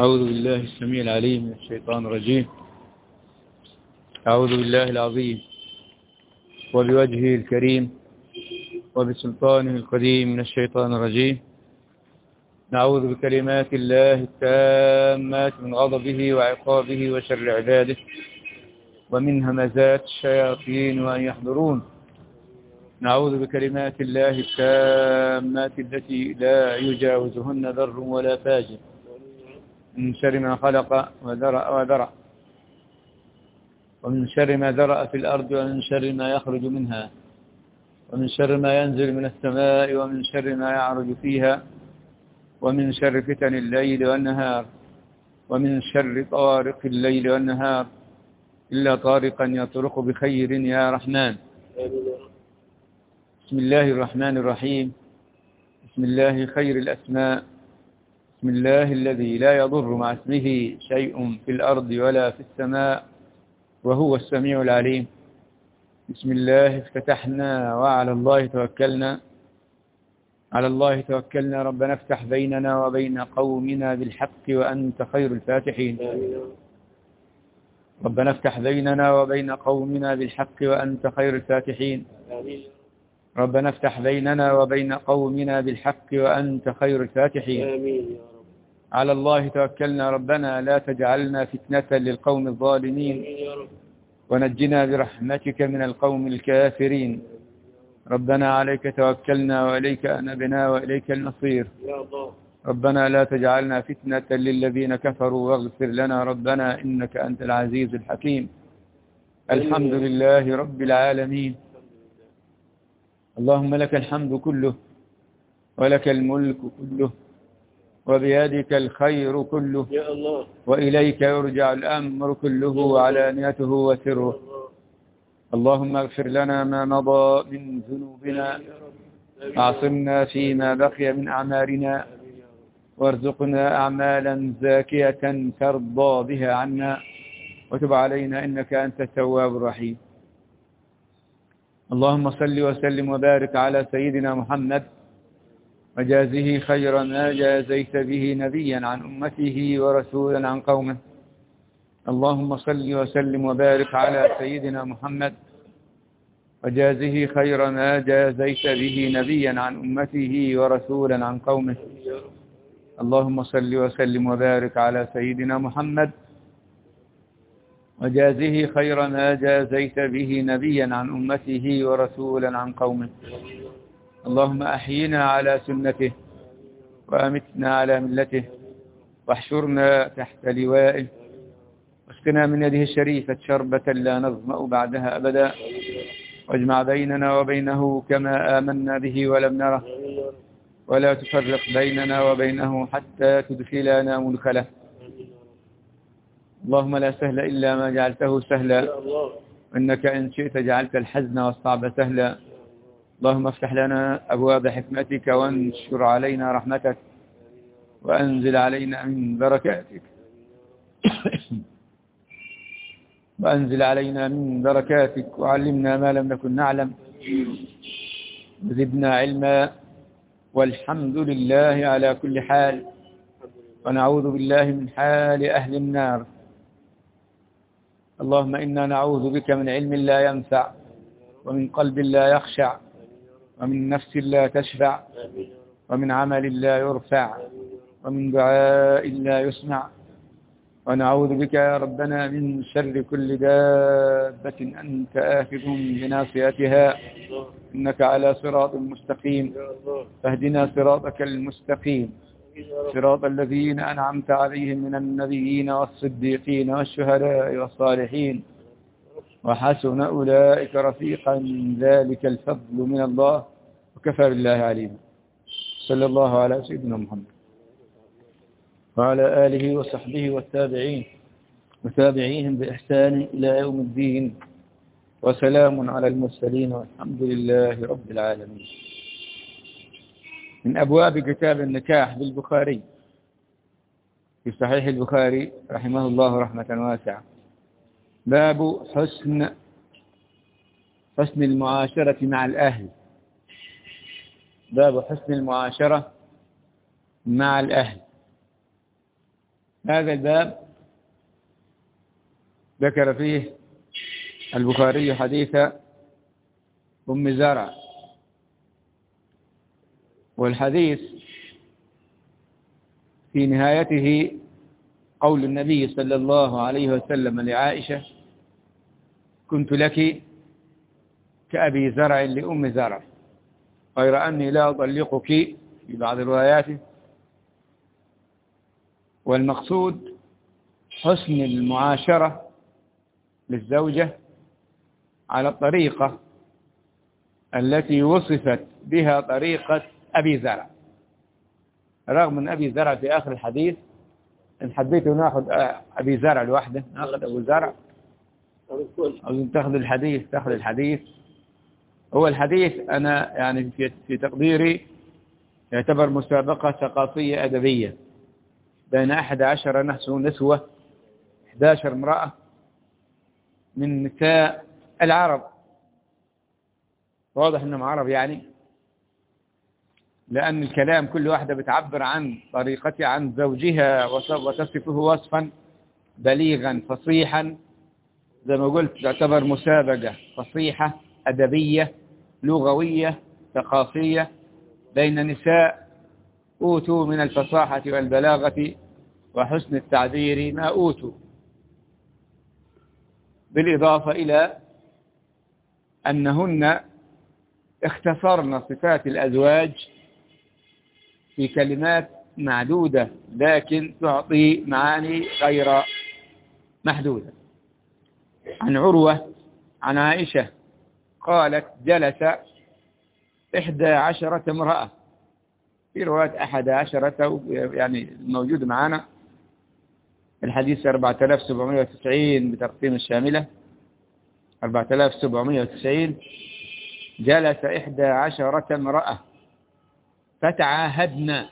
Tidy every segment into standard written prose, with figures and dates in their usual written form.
أعوذ بالله السميع العليم من الشيطان الرجيم. أعوذ بالله العظيم وبوجهه الكريم وبسلطانه القديم من الشيطان الرجيم. نعوذ بكلمات الله التامات من غضبه وعقابه وشر عباده ومن همزات الشياطين وأن يحضرون. نعوذ بكلمات الله التامات التي لا يجاوزهن ذر ولا فاجر من شر ما خلق وذرأ ومن شر ما ذرأ في الأرض ومن شر ما يخرج منها ومن شر ما ينزل من السماء ومن شر ما يعرج فيها ومن شر فتن الليل والنهار ومن شر طارق الليل والنهار إلا طارقا يطرق بخير يا رحمن. بسم الله الرحمن الرحيم. بسم الله خير الأسماء. بسم الله الذي لا يضر مع اسمه شيء في الأرض ولا في السماء وهو السميع العليم. بسم الله افتتحنا وعلى الله توكلنا. على الله توكلنا. ربنا افتح بيننا وبين قومنا بالحق وأنت خير الفاتحين. ربنا افتح بيننا وبين قومنا بالحق وأنت خير الفاتحين. ربنا افتح بيننا وبين قومنا بالحق وأنت خير الفاتحين. على الله توكلنا. ربنا لا تجعلنا فتنة للقوم الظالمين ونجنا برحمتك من القوم الكافرين. ربنا عليك توكلنا وإليك أنبنا وإليك المصير. ربنا لا تجعلنا فتنة للذين كفروا واغفر لنا ربنا إنك أنت العزيز الحكيم. الحمد لله رب العالمين. اللهم لك الحمد كله ولك الملك كله وبيدك الخير كله وإليك يرجع الأمر كله وعلانيته وسره. اللهم اغفر لنا ما مضى من ذنوبنا أعصمنا فيما بقي من أعمالنا وارزقنا أعمالا زاكية ترضى بها عنا وتب علينا إنك أنت التواب الرحيم. اللهم صل وسلم وبارك على سيدنا محمد وجازه خير ما جازيت به نبيا عن أمته ورسولا عن قومه. اللهم صل وسلم وبارك على سيدنا محمد وجازه خير ما جازيت به نبيا عن أمته ورسولا عن قومه. اللهم صل وسلم وبارك على سيدنا محمد وجازه خير ما جازيت به نبيا عن أمته ورسولا عن قومه. اللهم أحينا على سنته وأمتنا على ملته واحشرنا تحت لوائه واسقنا من يده الشريفة شربة لا نظمأ بعدها أبدا واجمع بيننا وبينه كما آمنا به ولم نره ولا تفرق بيننا وبينه حتى تدخلنا مدخله. اللهم لا سهل إلا ما جعلته سهلا إنك إن شئت جعلت الحزن والصعب سهلا. اللهم افتح لنا أبواب حكمتك وانشر علينا رحمتك وأنزل علينا من بركاتك وأنزل علينا من بركاتك وعلمنا ما لم نكن نعلم وزدنا علما والحمد لله على كل حال ونعوذ بالله من حال أهل النار. اللهم إنا نعوذ بك من علم لا ينفع ومن قلب لا يخشع ومن نفس لا تشفع ومن عمل لا يرفع ومن دعاء لا يسمع. ونعوذ بك يا ربنا من شر كل دابة أنت آخذ بناصيتها إنك على صراط مستقيم. فاهدنا صراطك المستقيم صراط الذين أنعمت عليهم من النبيين والصديقين والشهداء والصالحين وحسن أولئك رفيقا. ذلك الفضل من الله وكفى بالله عليما. صلى الله على سيدنا محمد وعلى آله وصحبه والتابعين وتابعيهم بإحسان إلى يوم الدين وسلام على المرسلين والحمد لله رب العالمين. من أبواب كتاب النكاح بالبخاري في صحيح البخاري رحمه الله رحمة واسعة. باب حسن المعاشرة مع الأهل. باب حسن المعاشرة مع الأهل. هذا الباب ذكر فيه البخاري حديث أم زرع، والحديث في نهايته قول النبي صلى الله عليه وسلم لعائشة: كنت لك كأبي زرع لأم زرع، غير أني لا أطلقك في بعض الروايات. والمقصود حسن المعاشرة للزوجة على الطريقة التي وصفت بها طريقة أبي زرع، رغم أن أبي زرع في آخر الحديث إن حبيتوا ناخذ أبي زرع لوحده ناخذ أبو زرع، أو تاخذ الحديث. هو الحديث أنا يعني في تقديري يعتبر مسابقة ثقافية أدبية بين 11 نسوة 11 امرأة من نساء العرب، واضح أنهم عرب يعني، لأن الكلام كل واحدة بتعبر عن طريقتها عن زوجها وتصفه وصفا بليغا فصيحا، زي ما قلت تعتبر مسابقة فصيحة أدبية لغوية ثقافية بين نساء أوتوا من الفصاحة والبلاغة وحسن التعبير ما أوتوا، بالإضافة إلى أنهن اختصرن صفات الأزواج في كلمات معدودة لكن تعطي معاني غير محدودة. عن عروة عن عائشة قالت: جلس 11 امرأة، في رواية 11 يعني الموجود معنا الحديث 4790 بتقسيم الشاملة 4790. جلس 11 امرأة فتعاهدنا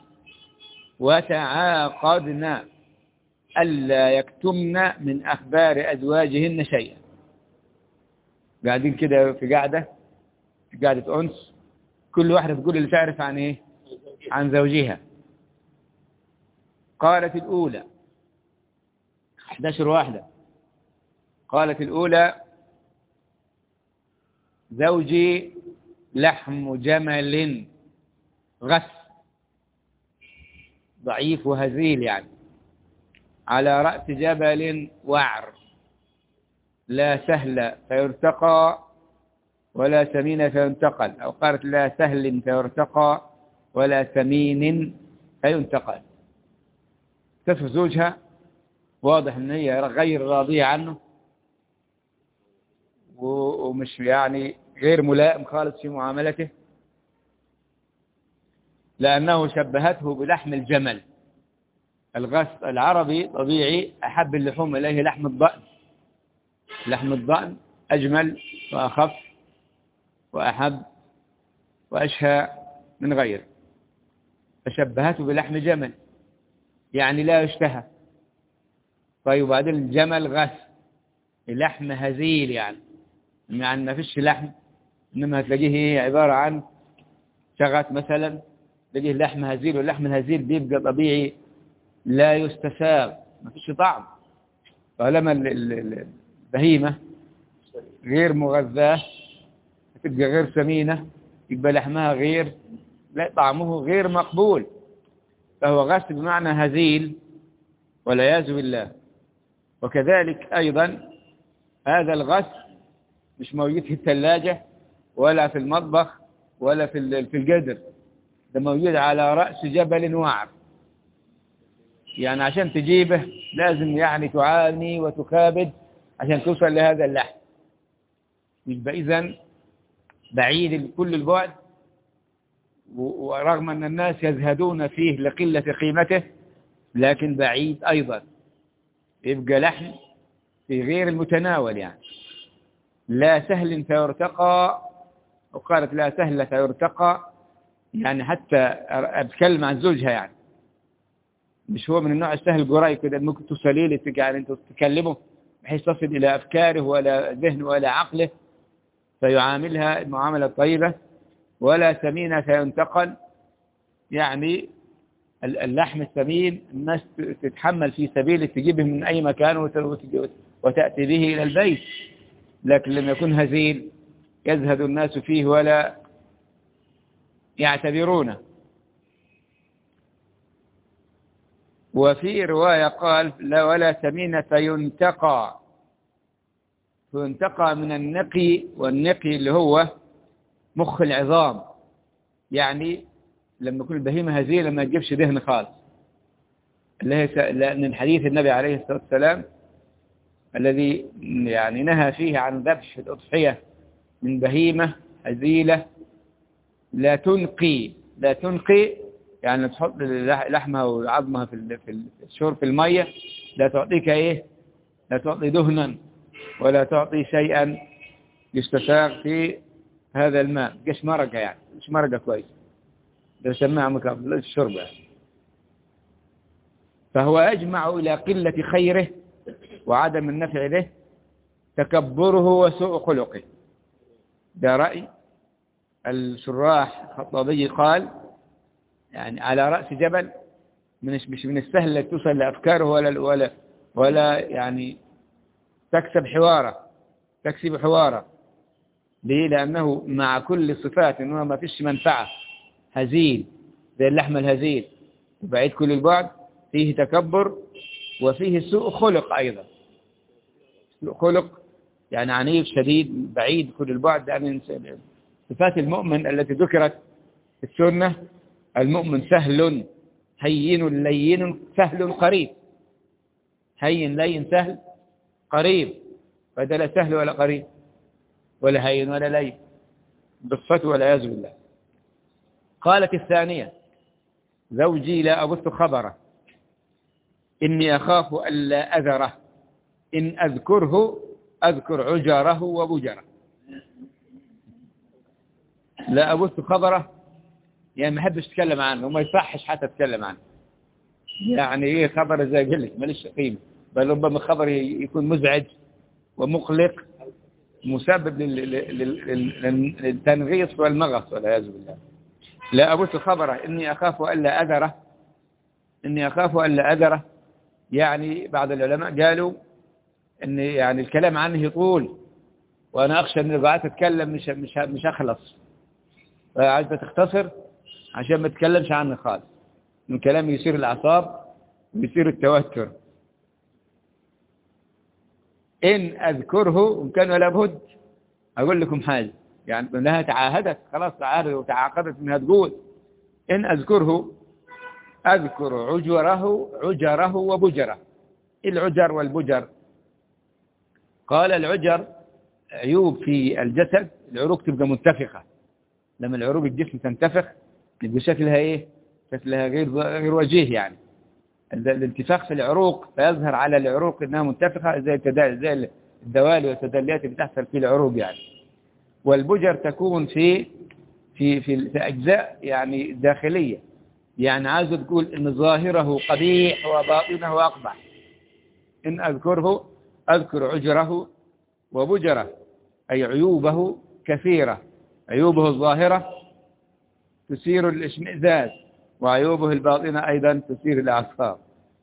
وتعاقدنا ألا يكتمن من أخبار أزواجهن شيئا. قاعدين كده في قاعدة أنس، كل واحدة تقول اللي تعرف عن إيه؟ عن زوجها. قالت الأولى 11 واحدة، قالت الأولى: زوجي لحم جمل غث، ضعيف وهزيل يعني، على رأس جبل وعر، لا سهل فيرتقى ولا سمين فينتقل، أو قالت لا سهل فيرتقى ولا سمين فينتقل. تصف زوجها واضح أن هي غير راضية عنه ومش يعني غير ملائم خالص في معاملته، لأنه شبهته بلحم الجمل. الغث العربي طبيعي أحب اللحوم إليه لحم الضأن، لحم الضأن أجمل وأخف وأحب وأشهى من غيره، فشبهته بلحم جمل يعني لا يشتهى. طيب وبعدين الجمل غث، اللحم هزيل يعني ما فيش لحم، إنما هتلاقيه عبارة عن شغط مثلا، تلاقيه لحم هزيل، واللحم الهزيل بيبقى طبيعي لا يستساغ، ما فيش طعم. فلما البهيمة غير مغذاة تبقى غير سمينة، يبقى لحمها غير، لا طعمه غير مقبول، فهو غث بمعنى هزيل والعياذ بالله. وكذلك أيضا هذا الغث مش موجود في الثلاجة ولا في المطبخ ولا في القدر، ده موجود على رأس جبل وعر، يعني عشان تجيبه لازم يعني تعاني وتكابد عشان توصل لهذا اللحم. يبقى إذن بعيد كل البعد، ورغم أن الناس يزهدون فيه لقلة قيمته لكن بعيد أيضا، يبقى لحم في غير المتناول يعني. لا سهل فيرتقى، وقالت لا سهل فيرتقى، يعني حتى أتكلم عن زوجها يعني مش هو من النوع السهل قريب كده ممكن توصلي له يعني انت تكلمه بحيث تصل إلى أفكاره ولا ذهنه ولا عقله فيعاملها المعاملة الطيبة. ولا سمين فينتقل، يعني اللحم الثمين الناس تتحمل في سبيل تجيبه من أي مكان وتأتي به إلى البيت، لكن لما يكون هزيل يزهد الناس فيه ولا يعتبرونه. وفي رواية قال لا ولا ثمينة ينتقى من النقي، والنقي اللي هو مخ العظام، يعني لما يكون البهيمة هزيلة ما تجيبش دهن خالص، اللي هي لأن الحديث النبي عليه الصلاة والسلام الذي يعني نهى فيه عن ذبح الأضحية من بهيمة هزيلة لا تنقي يعني تحط لحمها وعظمها في الشرب في المية، لا تعطيك ايه، لا تعطي دهنا ولا تعطي شيئا يستساغ في هذا الماء، مش مرقة يعني، مش مرقة كويس، ده سماها مكافأة الشرب يعني. فهو أجمع إلى قلة خيره وعدم النفع له، تكبره وسوء خلقه. ده رأي الشراح الخطابي، قال يعني على رأس جبل، مش من السهل أن توصل لأفكاره ولا يعني تكسب حواره. ليه؟ لأنه مع كل صفات إنه ما فيش منفعة، هزيل زي اللحم الهزيل وبعيد كل البعد، فيه تكبر وفيه سوء خلق أيضا. سوء خلق يعني عنيف شديد بعيد كل البعد عن صفات المؤمن التي ذكرت في السنة. المؤمن سهل هين لين سهل قريب، هين لين سهل قريب، فده لا سهل ولا قريب ولا هين ولا لين بالصفة والعياذ بالله. قالت الثانية زوجي لا أبث خبره إني أخاف ألا أذره إن أذكره أذكر عجره وبجره. لا أبث خبره يعني ما أحبش أتكلم عنه وما يصحش حتى أتكلم عنه، يعني إيه خبر زي قلت ماليش قيمة، بل ربما خبر يكون مزعج ومقلق مسبب للتنغيص والمغص والعياذ بالله. لا أبث خبره إني أخاف ألا أذره، يعني بعض العلماء قالوا إن يعني الكلام عنه يطول وأنا أخشى إن بعد أتكلم مش أخلص، فعايز تختصر عشان ما تتكلمش عنه خالص، من كلام يصير الأعصاب ويصير التوتر. إن أذكره وإن كان ولا بد أقول لكم حاجة، يعني أنها تعاهدت خلاص، تعاهدت وتعاقدت أنها تقول إن أذكره أذكر عجره وبجره. العجر والبجر، قال العجر عيوب في الجسد، العروق تبقى منتفخة، لما العروق الجسم تنتفخ يبقى شكلها ايه، شكلها غير وجيه، يعني الانتفاخ في العروق فيظهر على العروق انها منتفخة زي الدوالي والتدليات اللي بتحصل في العروق يعني. والبجر تكون في أجزاء يعني داخلية، يعني عايز تقول ان ظاهره قبيح وباطنه أقبح. إن أذكره أذكر عجره وبجره، أي عيوبه كثيرة، عيوبه الظاهرة تثير الاشمئزاز وعيوبه الباطنة أيضا تثير الأعصاب.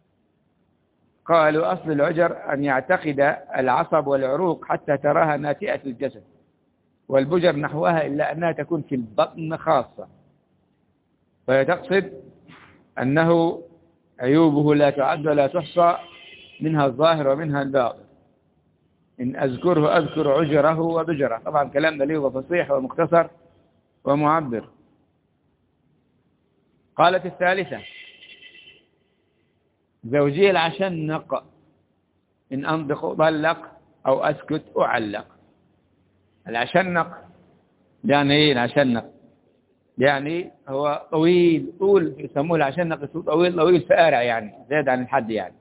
قالوا أصل العجر أن يعتقد العصب والعروق حتى تراها ناتئة الجسد، والبجر نحوها إلا أنها تكون في البطن خاصة، فيتقصد أنه عيوبه لا تعد ولا تحصى، منها الظاهر ومنها الباطن. إن أذكره أذكر عجره وبجره، طبعا كلام بليغ وفصيح ومختصر ومعبر. قالت الثالثة زوجي العشنق إن أنطق أطلق أو أسكت أعلق. العشنق يعني إيه؟ العشنق يعني هو طويل، طول يسموه العشنق، طويل فارع يعني زاد عن الحد يعني،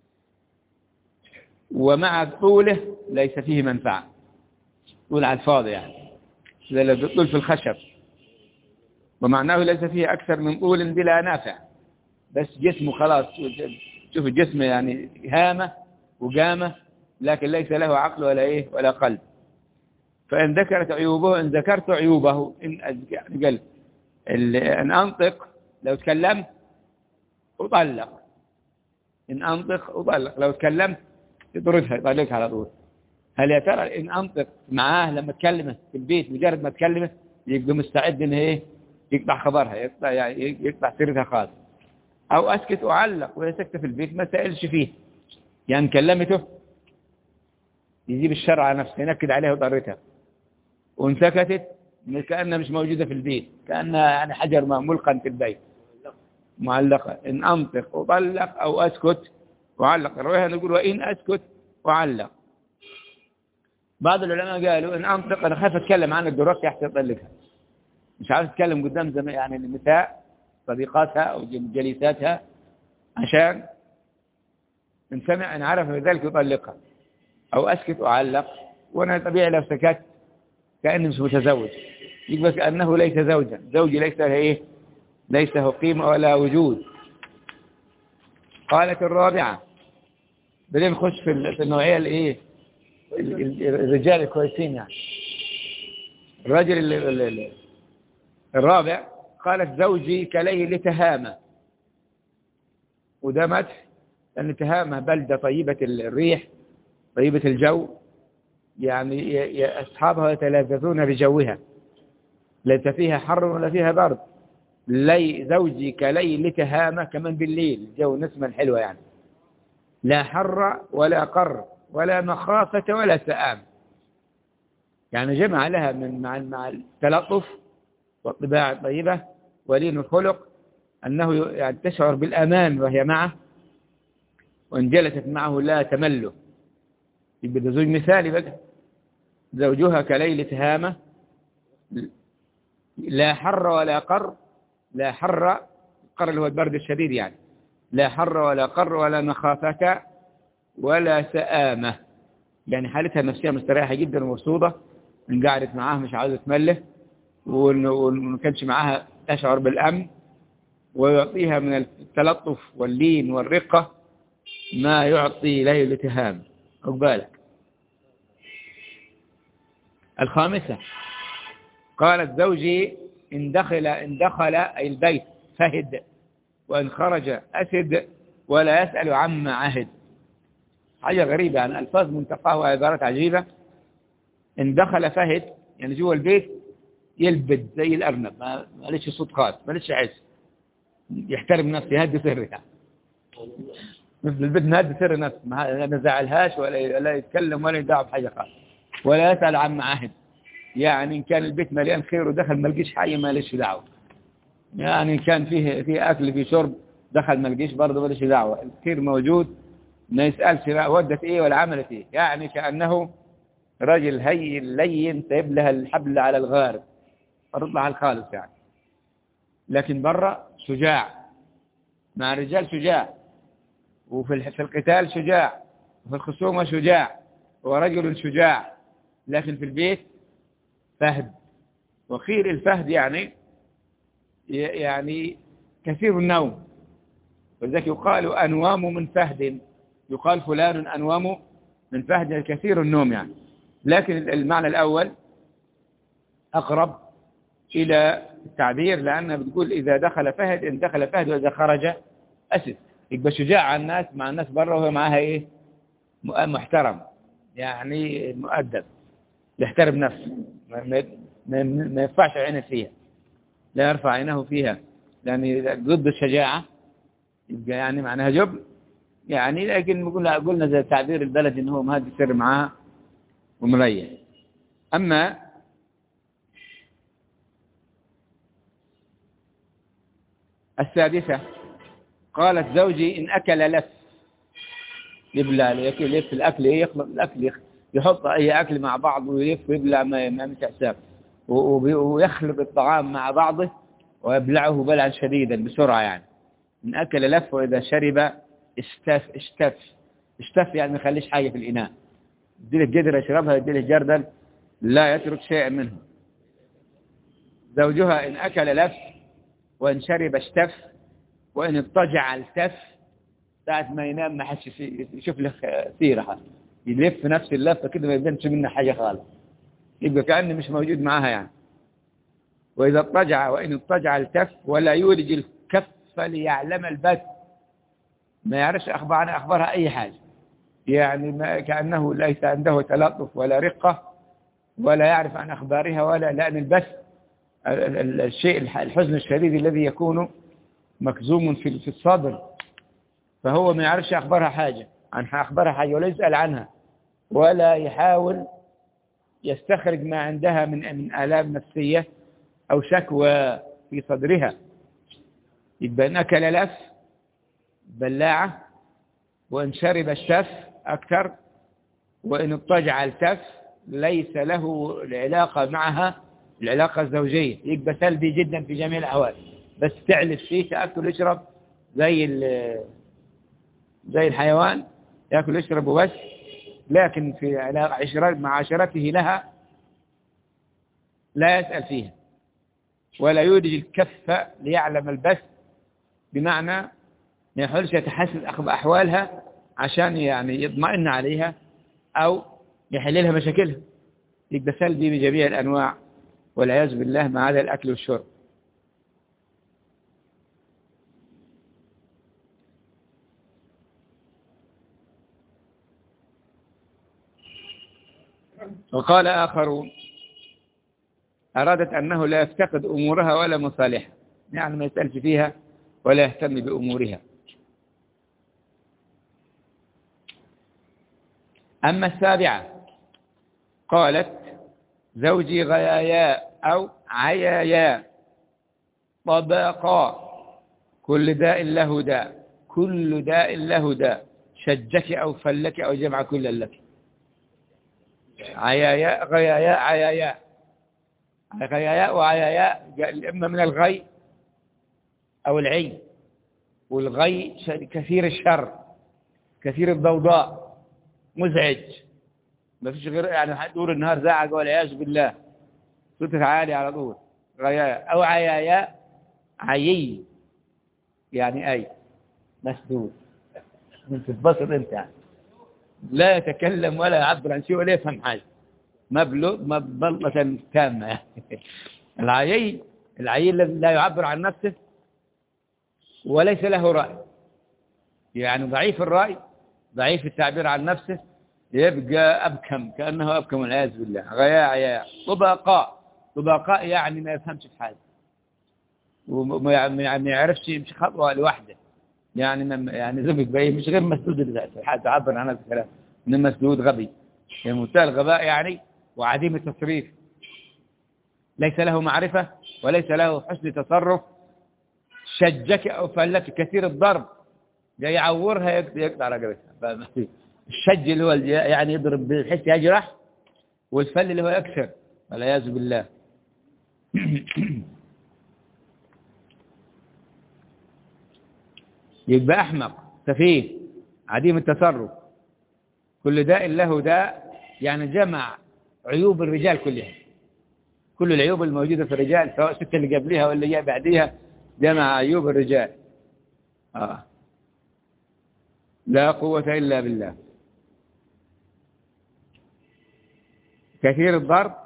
ومع طوله ليس فيه منفعة، طول على الفاضي يعني زي اللي طول في الخشب، ومعناه ليس فيه أكثر من طول بلا نافع، بس جسمه خلاص، شوف الجسم يعني هامة وقامة لكن ليس له عقل ولا إيه ولا قلب. فإن ذكرت عيوبه، إن ذكرت عيوبه، إن قال أن أنطق لو تكلمت أطلق. إن أنطق أطلق، لو تكلمت يطردها يطلقها على طول. هل يا ترى إن أنطق معاه لما تكلمه في البيت مجرد ما تكلمه يبقى مستعد إنه إيه يقطع خبرها، يقطع يعني يقطع سيرتها خالص. أو أسكت أعلق، وهي سكتة في البيت ما سألش فيه، يعني كلمته يجيب الشر على نفسه ينكد عليها وضرتها، وإن سكتت كأنها مش موجودة في البيت، كأنها يعني حجر ملقا في البيت معلقة. إن أنطق أطلق أو أسكت أعلق. الرواية نقول وإن أسكت أعلق. بعض العلماء قالوا إن أنطق أنا خايف أتكلم عنك دلوقتي أحسن أطلقها، مش عارف أتكلم قدام زمان يعني النساء صديقاتها أو جليساتها، عشان إن سمع إن عرف بذلك يطلقها. أو أسكت أعلق، وأنا طبيعي لو سكت كأني مش متزوج، يبقى كأنه ليس زوجا، زوجي ليس له إيه، ليس له قيمة ولا وجود. قالت الرابعة، بدين نخش في النوعية الإيه، الرجال الكويسين يعني. الرجل الرابع قالت زوجي كليل تهامة، وده مدح، لأن تهامة بلدة طيبة الريح طيبة الجو، يعني أصحابها يتلذذون بجوها، ليس فيها حر ولا فيها برد. زوجي كليل تهامة، كمان بالليل الجو نسمة حلوة يعني، لا حر ولا قر ولا مخافة ولا سآم، يعني جمع لها من مع التلطف والطباع الطيبة ولين الخلق، أنه يعني تشعر بالأمان وهي معه، وإن جلست معه لا تمله. يبقى زوج مثالي بقى. زوجها كليل تهامة، لا حر ولا قر، لا حر، القر اللي هو البرد الشديد يعني، لا حر ولا قر ولا مخافة ولا سآمة، يعني حالتها النفسية مستريحة جدا ومبسوطة، إن قعدت معاه مش عاوزة تمله، وما كانش معاها تشعر بالأمن، ويعطيها من التلطف واللين والرقة ما يعطي له الاتهام. عقبالك. الخامسة قالت زوجي إن دخل أي البيت فهد، وإن خرج أسد، ولا يسأل عما عهد. حاجة غريبة يعني، ألفاظ منتقاه وعبارات عجيبة. إن دخل فهد يعني جوا البيت يلبد زي الأرنب، ما ليش صوت خاص، ما ليش عز، يحترم نفسه، يهدي سرها، مثل البيت نهدي سر نفسه، ما نزعلهاش ولا يتكلم ولا يدعو بحاجة خاص، ولا يسأل عما عهد. يعني إن كان البيت مليان خير ودخل ما لقيش حاجة ما ليش دعوة، يعني إن كان فيه أكل فيه شرب دخل ما لقيش برضه ما ليش دعوة، الخير موجود، ما يسألش لا ودت إيه ولا عملت إيه، يعني كأنه رجل هين لين سيب لها الحبل على الغارب فرضها على الخالص يعني. لكن برا شجاع، مع الرجال شجاع، وفي القتال شجاع، وفي الخصومة شجاع، ورجل شجاع، لكن في البيت فهد. وخير الفهد يعني كثير النوم، ولذلك يقال أنوام من فهد، يقال فلان أنوام من فهد، كثير النوم يعني. لكن المعنى الأول أقرب إلى التعبير، لأنها بتقول إذا دخل فهد إن دخل فهد، وإذا خرج أسد. يبقى شجاع على الناس مع الناس برا، وهو معها إيه، محترم يعني مؤدب، يحترم نفسه، ما يرفعش عينه فيها، لا يرفع عينه فيها، لأن ضد الشجاعة يبقى يعني معناها جبن يعني. لكن قلنا زي تعبير البلد إن هو مهدي سر معها ومريح. أما السادسة قالت زوجي إن أكل لف، يبلع يلف الأكل، يخلط الأكل، يحط أي أكل مع بعض ويلف ويبلع ما مش حساب، ويخلط الطعام مع بعضه ويبلعه بلعا شديدا بسرعة يعني. إن أكل لف، وإذا شرب اشتف يعني ما يخليش حاجة في الإناء، يديله قدر يشربها، يديله جردا لا يترك شيء منه. زوجها إن أكل لف، وإن شرب اشتف، وإن اضطجع التف، ساعة ما ينام ما حدش يشوف له سيرة، يلف نفس اللفة كده ما يبينش منه حاجة خالص، يبقى كأنه مش موجود معاها يعني. وإذا اضطجع، وإن اضطجع التف، ولا يولج الكف ليعلم البث، ما يعرفش عن أخبارها أي حاجة، يعني ما كأنه ليس عنده تلطف ولا رقة، ولا يعرف عن أخبارها، ولا لأن البث الشيء الحزن الشديد الذي يكون مكزوم في الصدر، فهو ما يعرفش أخبارها حاجة عن أخبارها حاجة، ولا يسأل عنها، ولا يحاول يستخرج ما عندها من آلام نفسية أو شكوى في صدرها. يبقى إن أكل لف بلاعة، وإن شرب التف أكثر، وإن اضطجع التف، ليس له العلاقة معها العلاقة الزوجية، يبقى سلبي جدا في جميع الأحوال، بس تعلف فيه تأكل يشرب زي الحيوان، يأكل يشرب وبس، لكن في معاشرته لها لا يسأل فيها، ولا يودج الكف ليعلم البث، بمعنى ما يحاولش يتحسس أحوالها عشان يعني يطمئن عليها أو يحل لها مشاكلها، يبقى سلبي بجميع الأنواع والعياذ بالله، ما عدا الأكل والشرب. وقال آخرون أرادت أنه لا يفتقد أمورها ولا مصالحها، يعني ما يسألش فيها ولا يهتم بأمورها. أما السابعة قالت زوجي غياياء أو عياياء طبقا، كل داء له داء، كل داء له داء، شجك أو فلك أو جمع كل لك. عياياء غياياء عياياء، غياياء وعياياء إما من الغي أو العي، والغي كثير الشر، كثير الضوضاء، مزعج، ما فيش غير يعني طول النهار زعق والعياذ بالله، صوته عالي على طول، غياياء. أو عياياء عيي، يعني أي مسدود، من تتبسط أنت يعني، لا يتكلم ولا يعبر عن شيء ولا يفهم حاجة، مبلطة تامة يعني. العيي الذي لا يعبر عن نفسه وليس له رأي، يعني ضعيف الرأي، ضعيف التعبير عن نفسه، يبقى أبكم، كأنه أبكم والعياذ بالله. غياء عياء طبقاء يعني ما يفهمش في حاجة، وما يعرفش يمشي خطوة لوحده، يعني زبك بيه، مش غير مسدود تعبر عن هذا الكلام، إنما مسدود غبي، يعني منتهى الغباء يعني، وعديم التصريف، ليس له معرفة وليس له حسن تصرف، شجك أو فلك، كثير الضرب، جاي يعورها يقطع رقبتها. الشج اللي هو يعني يضرب بحيث يجرح، والفل اللي هو يكسر والعياذ بالله. يبقى أحمق، سفيه، عديم التصرف. كل داء له داء، يعني جمع عيوب الرجال كلها، كل العيوب الموجودة في الرجال، سواء الست اللي قبلها واللي جاء بعديها، جمع عيوب الرجال. لا قوة إلا بالله. كثير الضرب،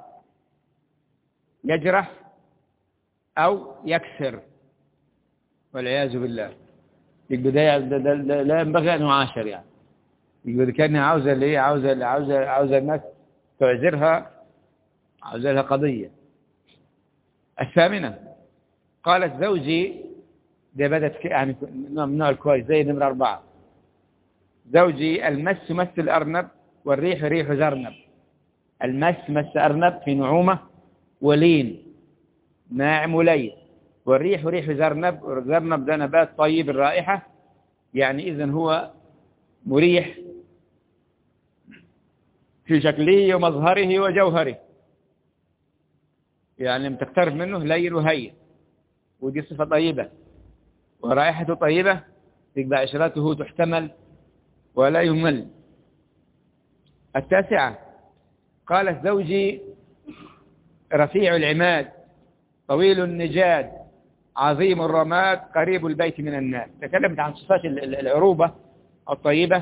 يجرح أو يكسر والعياذ بالله. يبقى ده لا ينبغي أن يعاشر، يعني يبقى كأنها عاوزة اللي هي عاوزة الناس تعذرها، عاوزة لها قضية. الثامنة قالت زوجي، ده بدت يعني من نوع الكويس زي نمرة 4. زوجي المس مس الأرنب، والريح ريح زرنب. المس مس أرنب في نعومة ولين، ناعم ولين، والريح ريح زرنب. زرنب ده نبات طيب الرائحة، يعني إذن هو مريح في شكله ومظهره وجوهره، يعني لما تقترب منه لين وهين، ودي صفة طيبة، ورائحته طيبة، تبقى عشرته تحتمل ولا يمل. التاسعة قالت زوجي رفيع العماد، طويل النجاد، عظيم الرماد، قريب البيت من الناس. تكلمت عن صفات العروبة الطيبة،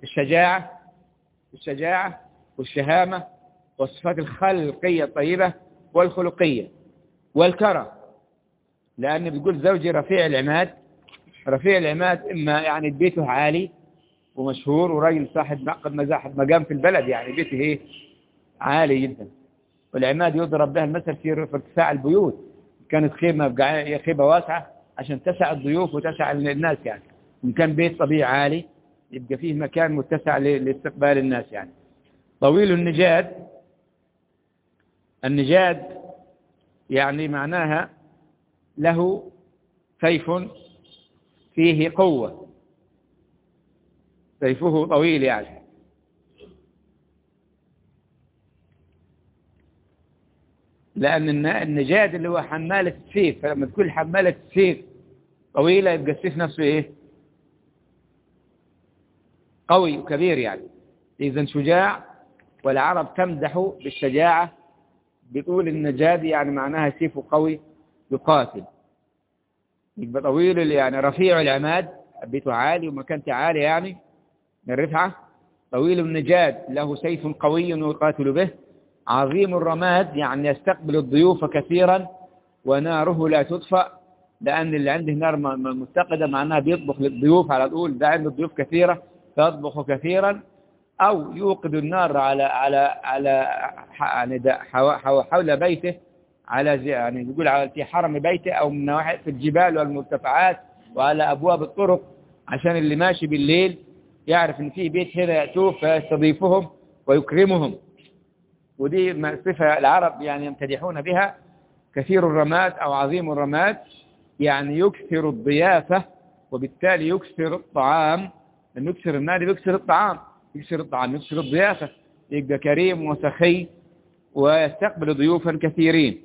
الشجاعة والشهامة، والصفات الخلقية الطيبة والخلقية والكرم، لأن بيقول زوجي رفيع العماد. رفيع العماد إما يعني بيته عالي ومشهور وراجل صاحب مقام في البلد، يعني بيته إيه عالي جدا. والعماد يضرب بها المثل في ارتفاع البيوت، كانت خيمة واسعة عشان تسع الضيوف وتسع الناس يعني. إن كان بيت طبيعي عالي يبقى فيه مكان متسع لاستقبال الناس يعني. طويل النجاد، النجاد يعني معناها له سيف فيه قوة، سيفه طويل يعني. لأن النجاد اللي هو حمالة السيف، فلما تكون حمالة السيف طويلة يبقى السيف نفسه إيه قوي وكبير يعني. إذن شجاع، والعرب تمدح بالشجاعة بطول النجاد، يعني معناها سيفه قوي يقاتل. يبقى طويل يعني رفيع العماد، بيته عالي ومكانته عالية يعني من الرفعة. طويل النجاد له سيف قوي يقاتل به. عظيم الرماد يعني يستقبل الضيوف كثيرا وناره لا تطفأ، لأن اللي عنده نار متقدة معناها بيطبخ للضيوف على طول، ده عنده ضيوف كثيرة فيطبخ كثيرا، أو يوقد النار يعني حول بيته، يعني يقول في حرم بيته أو من نواحي في الجبال والمرتفعات وعلى أبواب الطرق، عشان اللي ماشي بالليل يعرف إن في بيت هنا يأتوه فيستضيفهم ويكرمهم. ودي صفة العرب يعني يمتدحون بها. كثير الرماد أو عظيم الرماد يعني يكثر الضيافة، وبالتالي يكثر الطعام. لأن يكثر المال يكثر الطعام، يكثر الطعام يكثر الضيافة، يبقى كريم وسخي ويستقبل ضيوفا كثيرين.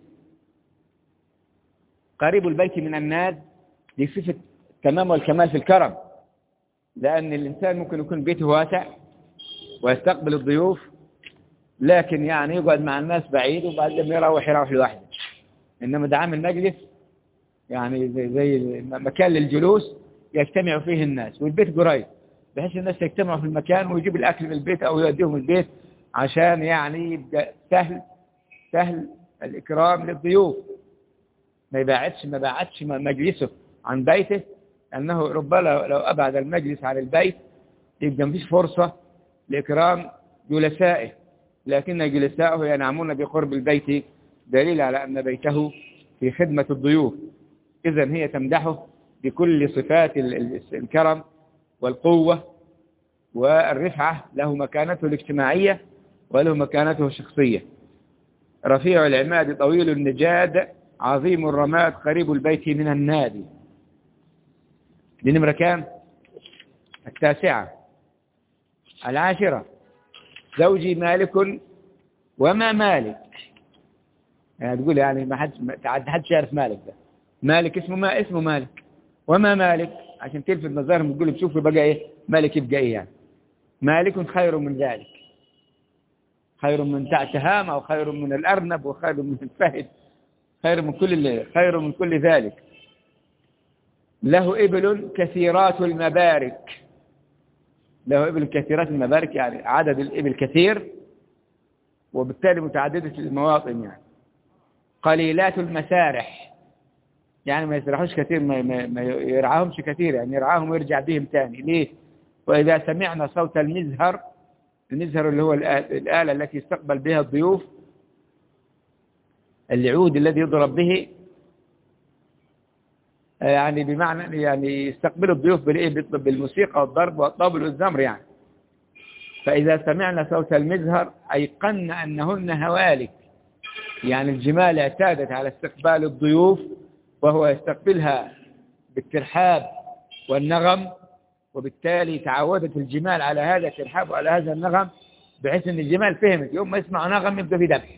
قريب البيت من الناد دي صفة التمام والكمال في الكرم، لأن الإنسان ممكن يكون بيته واسع ويستقبل الضيوف، لكن يعني يقعد مع الناس بعيد وبعدين يروح لوحده. إنما ده عامل مجلس يعني زي مكان للجلوس يجتمع فيه الناس، والبيت قريب بحيث الناس يجتمعوا في المكان ويجيب الأكل من البيت أو يوديهم البيت، عشان يعني يبقى سهل الإكرام للضيوف. ما يبعدش مجلسه عن بيته، أنه ربما لو أبعد المجلس عن البيت يبقى مفيش فرصة لإكرام جلسائه، لكن جلسائه ينعمون بقرب البيت، دليل على أن بيته في خدمة الضيوف. إذن هي تمدحه بكل صفات الكرم والقوة والرفعة، له مكانته الاجتماعية وله مكانته الشخصية. رفيع العماد طويل النجاد عظيم الرماد قريب البيت من النادي. دي نمرة كام؟ 9. 10 زوجي مالك وما مالك. يعني تقول يعني ما حدش يعرف مالك ده. مالك اسمه مالك، وما مالك عشان تلفت نظرهم تقول بشوفوا بقى ايه مالك، يبقى ايه يعني. مالك خير من ذلك، خير من تهام أو خير من الأرنب وخير من الفهد، خير من كل ذلك. له إبل كثيرات المبارك. له إبل كثيرات المبارك يعني عدد الإبل كثير وبالتالي متعددة المواطن يعني. قليلات المسارح يعني ما يسرحوش كثير، ما يرعاهمش كثير، يعني يرعاهم ويرجع بهم تاني. ليه؟ وإذا سمعنا صوت المزهر اللي هو الآلة التي يستقبل بها الضيوف، العود الذي يضرب به، يعني بمعنى يعني يستقبل الضيوف بالموسيقى والضرب والطبل والزمر يعني. فإذا سمعنا صوت المزهر أيقنا أنهن هوالك، يعني الجمال اعتادت على استقبال الضيوف، وهو يستقبلها بالترحاب والنغم، وبالتالي تعودت الجمال على هذا الترحاب وعلى هذا النغم، بحيث أن الجمال فهمت يوم ما يسمع نغم يبقى في ذبح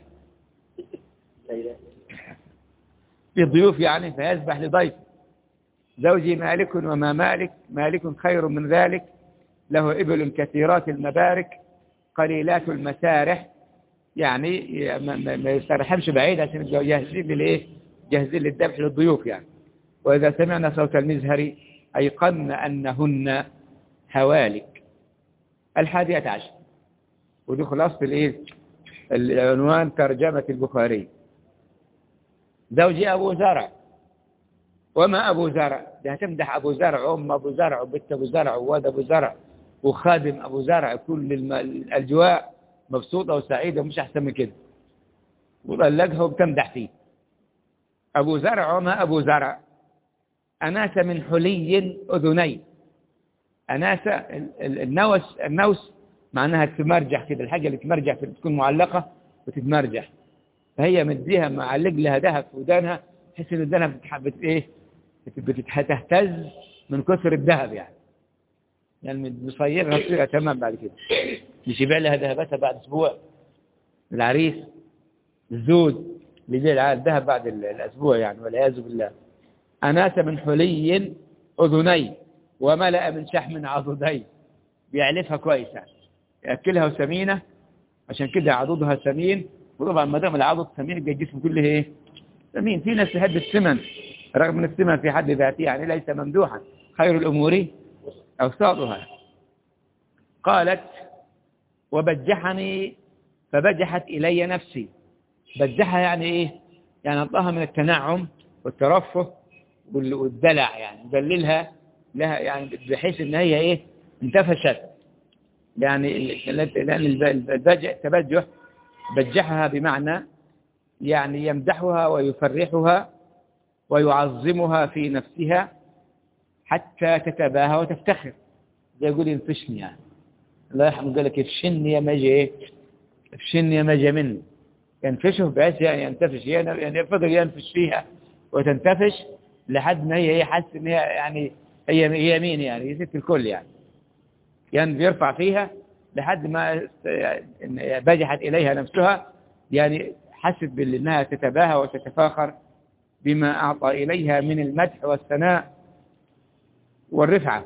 في الضيوف يعني، فيذبح لضيف. زوجي مالك وما مالك، مالك خير من ذلك، له إبل كثيرات المبارك قليلات المسارح، يعني ما يسترحمش بعيد عشان جاهزين للإيه؟ جاهزين للذبح للضيوف يعني. وإذا سمعنا صوت المزهر أيقنا أنهن هوالك. 11 ودي خلاصة الإيه؟ العنوان ترجمة البخاري. زوجي أبو زرع وما أبو زرع، ده هتمدح أبو زرع وأم أبو زرع وبنت أبو زرع وواد أبو زرع وخادم أبو زرع، كل الأجواء مبسوطة وسعيدة ومش أحسن من كده، وطلقها وبتمدح فيه. أبو زرع وما أبو زرع أناس من حلي أذني. أناس النوس معناها تمرجح كده، الحاجة اللي تمرجح تكون معلقة وتتمرجح، فهي مديها معلق لها ذهب في ودانها، تحس إن ودانها بتهتز من كثر الذهب يعني بيصيرها تصير تمام. بعد كده مش يبيع لها ذهبتها بعد أسبوع، العريس الزوج اللي يبيع الذهب بعد الأسبوع يعني، والعياذ بالله. أناس من حلي أذني وملأ من شحم عضدي، بيعلفها كويس يعني، يأكلها سمينة، عشان كده عضدها سمين. وطبعا ما دام العضد سمين يبقى الجسم كله ايه؟ سمين. في ناس تحب السمن رغم ان السمن في حد ذاته يعني ليس ممدوحا، خير الأمور أوساطها. قالت وبجحني فبجحت إلي نفسي. بجحها يعني ايه؟ يعني أعطاها من التنعم والترفه والدلع، يعني دللها لها يعني بحيث ان هي ايه؟ انتفشت يعني. لأن التبجح بجحها بمعنى يعني يمدحها ويفرحها ويعظمها في نفسها حتى تتباهى وتفتخر. زي يقول ينفشني يعني، الله يرحمه قال لك افشني يا مجي ايه؟ افشني يا مجي مني. ينفشه بحيث يعني ينتفش، يعني يفضل ينفش فيها وتنتفش لحد ما هي حاسه ان هي يعني هي مين يعني، هي ست الكل يعني بيرفع فيها لحد ما بجحت إليها نفسها، يعني حست بأنها تتباهى وتتفاخر بما أعطى إليها من المدح والثناء والرفعة.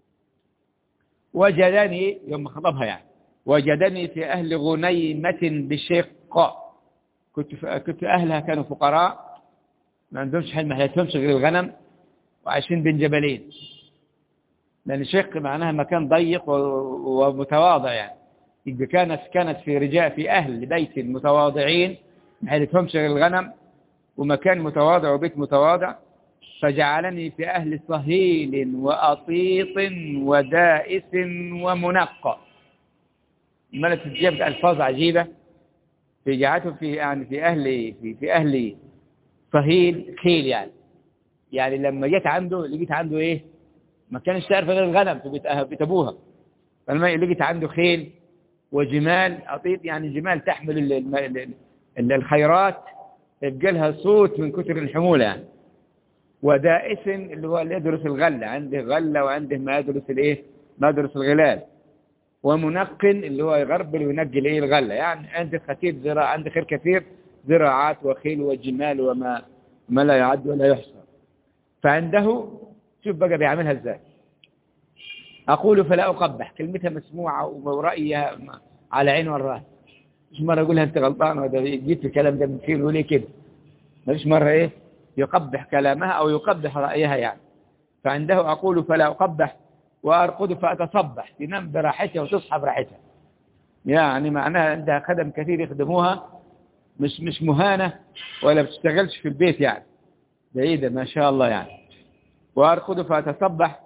وجدني يوم خطبها يعني، وجدني في أهل غنيمة بشق. كنت أهلها كانوا فقراء ما عندهمش حل، ما حلتهمش غير الغنم، وعايشين بين جبلين. لأن شق معناها مكان ضيق ومتواضع يعني. يبقى كانت في رجاء في أهل بيت متواضعين ما حلتهمش غير الغنم ومكان متواضع وبيت متواضع. فجعلني في أهل صهيل وأطيط ودائس ومنقى. ملت جابت ألفاظ عجيبة في جعلته في يعني في أهل صهيل خيل يعني لما جيت عنده لقيت عنده إيه؟ ما كانش تعرف غير الغنم في بيت أبوها، فلما لقيت عنده خيل وجمال. أطيط يعني جمال تحمل الخيرات، يبقى لها صوت من كثر الحمولة يعني. ودائس اللي هو اللي يدرس الغلة، عنده غلة وعنده ما يدرس الايه؟ ما يدرس الغلال. ومنقن اللي هو يغربل وينقي الايه؟ الغلة. يعني عنده خير زراعة، عنده خير كثير، زراعات وخيل وجمال وما لا يعد ولا يحصى. فعنده شوف بقى بيعملها ازاي. أقول فلا أقبح، كلمتها مسموعة ورأيها على عين والرأس. مش مرة أقولها أنت غلطان وده جيت الكلام ده من فين وليه كده، مش مرة إيه يقبح كلامها أو يقبح رأيها يعني. فعنده أقول فلا أقبح وأرقد فأتصبح، تنام براحتها وتصحى براحتها. يعني معناها عندها خدم كثير يخدموها، مش مهانة ولا بتشتغلش في البيت يعني، بعيدة ما شاء الله يعني. وأرقد فأتصبح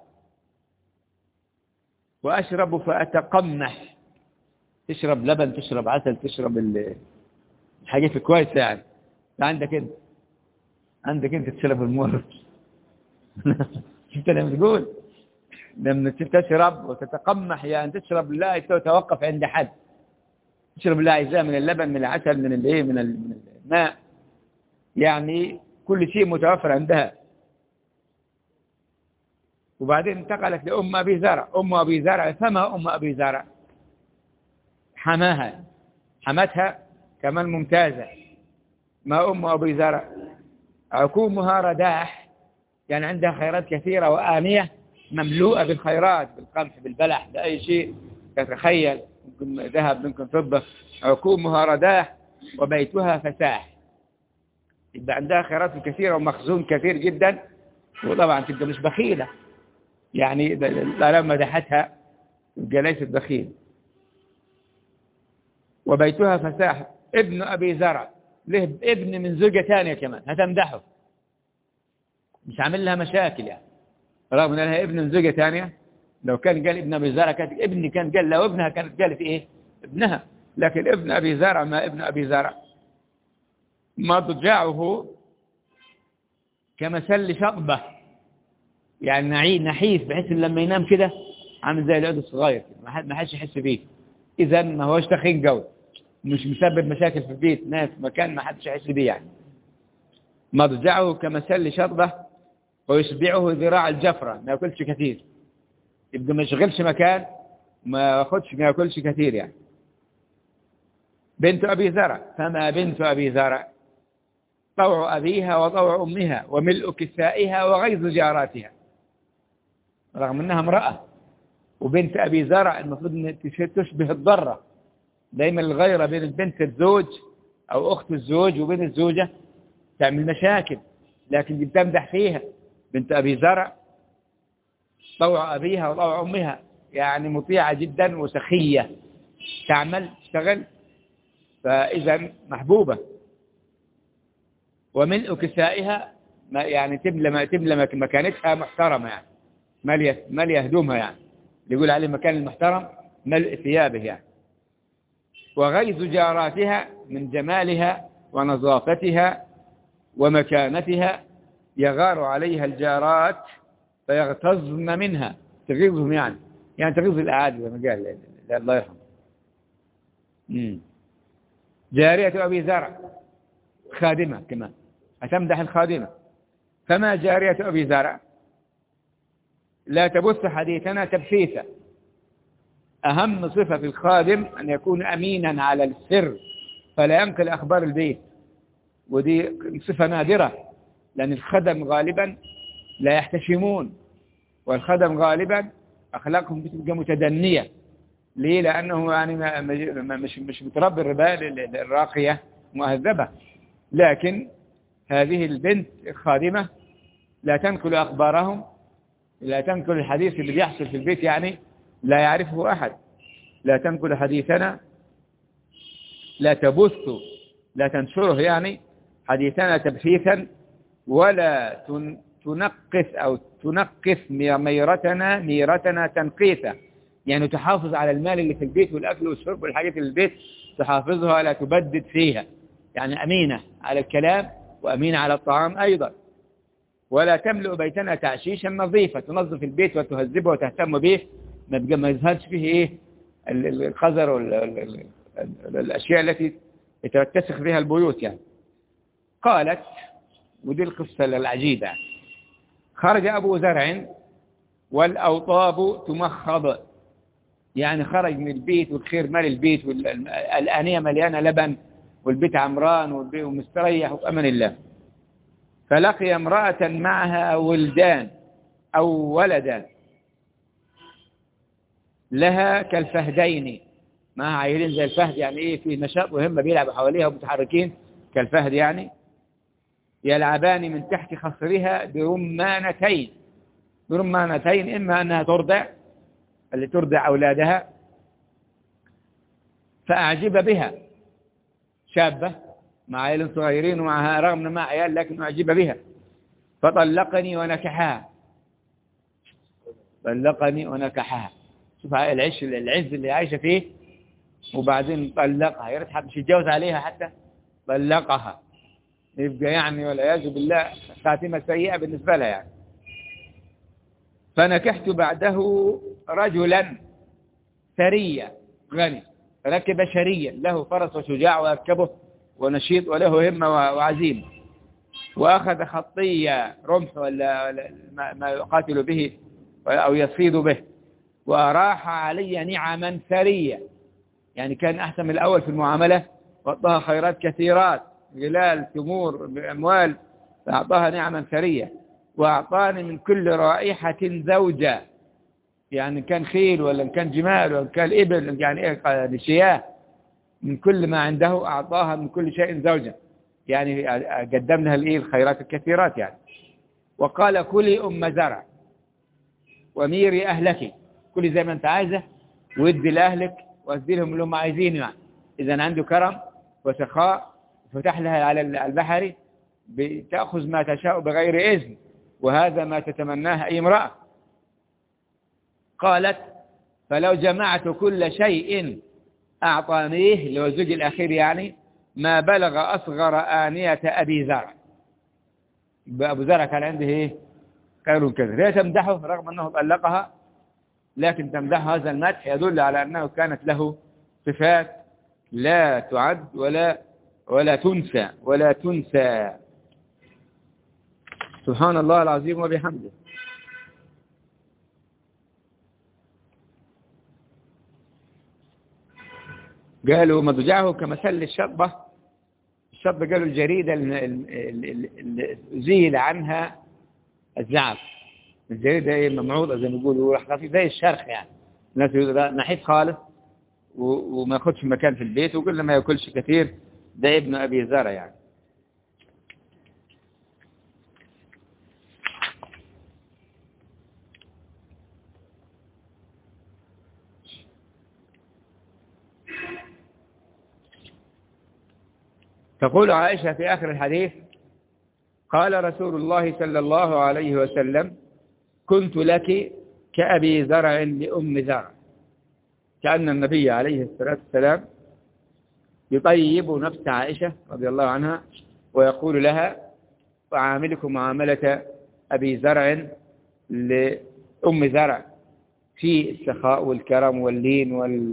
وأشرب فأتقمح. تشرب لبن، تشرب عسل، تشرب الحاجات الكويسة يعني. عندك انت تشرب المر. انت لما تقول لما تشرب وتتقمح يعني تشرب لا توقف عند حد، تشرب لا عايزاه من اللبن من العسل من الايه من الماء، يعني كل شيء متوفر عندها. وبعدين انتقلت لأم أبي زرع. أم أبي زرع فما أم أبي زرع؟ حمتها كمان ممتازة. ما أم أبي زرع؟ عكومها رداح، يعني عندها خيرات كثيرة وآنية مملوءة بالخيرات، بالقمح بالبلح بأي شيء تتخيل، ممكن ذهب ممكن فضة. عكومها رداح وبيتها فساح، يبقى عندها خيرات كثيرة ومخزون كثير جدا، وطبعا تبقى مش بخيلة يعني لما دحتها تبقى ليست بخيل. وبيتها فساح. ابن أبي زرع له ابن من زوجة ثانية كمان هتمدحه، مش عامل لها مشاكل يعني، رغم ان لها ابن زوجة ثانية. لو كان قال ابن أبي زرع كانت ابني، كان قال لو ابنها كانت قالت إيه ابنها، لكن ابن أبي زرع ما ابن أبي زرع. مضجعه كمثل شطبة، يعني نحيف، بحيث ان لما ينام كده عامل زي العود الصغير، ما حدش يحس بيه. اذا ما هوش تخين قوي، مش مسبب مشاكل في البيت، ناس في مكان ما حدش يحس بيه يعني. مضجعه كمثل شطبة ويشبعه ذراع الجفرة، ما ياكلش كثير، يبقى ما يشغلش مكان، ما ياكلش كثير يعني. بنت أبي زرع، فما بنت أبي زرع طوع أبيها وطوع أمها وملء كسائها وغيظ جاراتها، رغم أنها امرأة وبنت أبي زرع المفروض أن تشبه الضرة. دايما الغيرة بين البنت الزوج أو أخت الزوج وبين الزوجة تعمل مشاكل، لكن دي بتمدح فيها. بنت أبي زرع طوع أبيها وطوع أمها، يعني مطيعة جدا وسخية، تشتغل، فإذا محبوبة. وملء كسائها يعني تملى مكانتها محترمة، يعني مالية هدومها، يعني يقول عليه مكان المحترم ملء ثيابه يعني. وغيظ جاراتها من جمالها ونظافتها ومكانتها، يغار عليها الجارات فيغتظن منها، تغيظهم يعني تغيظ الأعادي زي ما قال الله يرحمه. جارية أبي زرع خادمة كمان، أتمدح الخادمة. فما جارية أبي زرع لا تبث حديثنا تبثيثا. أهم صفة في الخادم أن يكون أمينا على السر، فلا ينقل أخبار البيت، ودي صفة نادرة، لأن الخدم غالبا لا يحتشمون، والخدم غالبا أخلاقهم بتبقى متدنية. ليه؟ لأنه يعني مش متربي الراقية مؤهذبة. لكن هذه البنت الخادمة لا تنقل أخبارهم، لا تنقل الحديث اللي بيحصل في البيت، يعني لا يعرفه أحد. لا تنقل حديثنا، لا تبث، لا تنشره يعني حديثنا تبثيثا، ولا تنقث أو تنقث ميرتنا تنقيثا، يعني تحافظ على المال اللي في البيت والأكل والشرب والحاجات اللي في البيت، تحافظها لا تبدد فيها، يعني أمينة على الكلام وأمينة على الطعام أيضا. ولا تملؤ بيتنا تعشيشا نظيفة، تنظف البيت وتهذبه وتهتم به، ما يظهرش فيه إيه القذر والأشياء التي تتسخ بها البيوت يعني. قالت، ودي القصة العجيبة، خرج أبو زرع والأوطاب تمخض، يعني خرج من البيت والخير مال البيت والآنية مليانة لبن والبيت عمران ومستريح وأمن الله. فلقي امرأة معها ولدان أو ولدان لها كالفهدين، معها عيلين زي الفهد، يعني إيه في نشاط وهمة بيلعبوا حواليها ومتحركين كالفهد يعني. يلعبان من تحت خصرها برمانتين، إما أنها ترضع، اللي ترضع أولادها، فأعجب بها، شابة مع عيال صغيرين ومعها، رغم أنها مع عيال لكن أعجب بها، فطلقني ونكحها. شوف العز اللي عايشة فيه، وبعدين طلقها. يا ريت حد مش يتجوز عليها حتى، طلقها. يبقى يعني والعياذ بالله خاتمة سيئة بالنسبة لها يعني. فنكحت بعده رجلا ثريا غني، ركب شريا له فرس وشجاع ويركبه ونشيط وله همة وعزيمة، وأخذ خطية رمح ولا ما يقاتل به أو يصيد به، وأراح علي نعما ثرية، يعني كان أحسن من الأول في المعاملة، وأعطاها خيرات كثيرات، غلال تمور بأموال، فأعطاها نعما ثرية. وأعطاني من كل رائحة زوجة، يعني كان خيل ولا كان جمال ولا كان إبل، يعني شياه، من كل ما عنده أعطاها من كل شيء زوجة، يعني قدم لها الخيرات الكثيرات يعني. وقال كلي أم زرع وميري أهلك، كلي زي ما أنت عايزة وادي لأهلك وادي لهم اللي هم عايزينه يعني. إذا عنده كرم وسخاء، فتح لها على البحر، بتأخذ ما تشاء بغير إذن، وهذا ما تتمناه أي امرأة. قالت فلو جمعت كل شيء أعطانيه، اللي هو الزوج الأخير يعني، ما بلغ أصغر آنية أبي زرع. أبو زرع كان عنده إيه؟ خير كثير. هي تمدحه رغم أنه طلقها، لكن تمدح هذا المدح يدل على أنه كانت له صفات لا تعد ولا تنسى ولا تنسى. سبحان الله العظيم وبحمده. قالوا مضجعه كمثل الشطبة. الشطبة قالوا الجريدة اللي زيل عنها الزعف. الجريدة ممعوضة زي ما يقولوا، خفيف زي الشرخ يعني. الناس يقولوا نحيف خالص وما ياخدش مكان في البيت، وكل ما ياكلش كثير. ده ابن أبي زرع يعني. تقول عائشة في آخر الحديث: قال رسول الله صلى الله عليه وسلم: كنت لك كأبي زرع لأم زرع. كأن النبي عليه الصلاة والسلام يطيب نفس عائشة رضي الله عنها ويقول لها: وعاملكم معاملة أبي زرع لأم زرع في السخاء والكرم واللين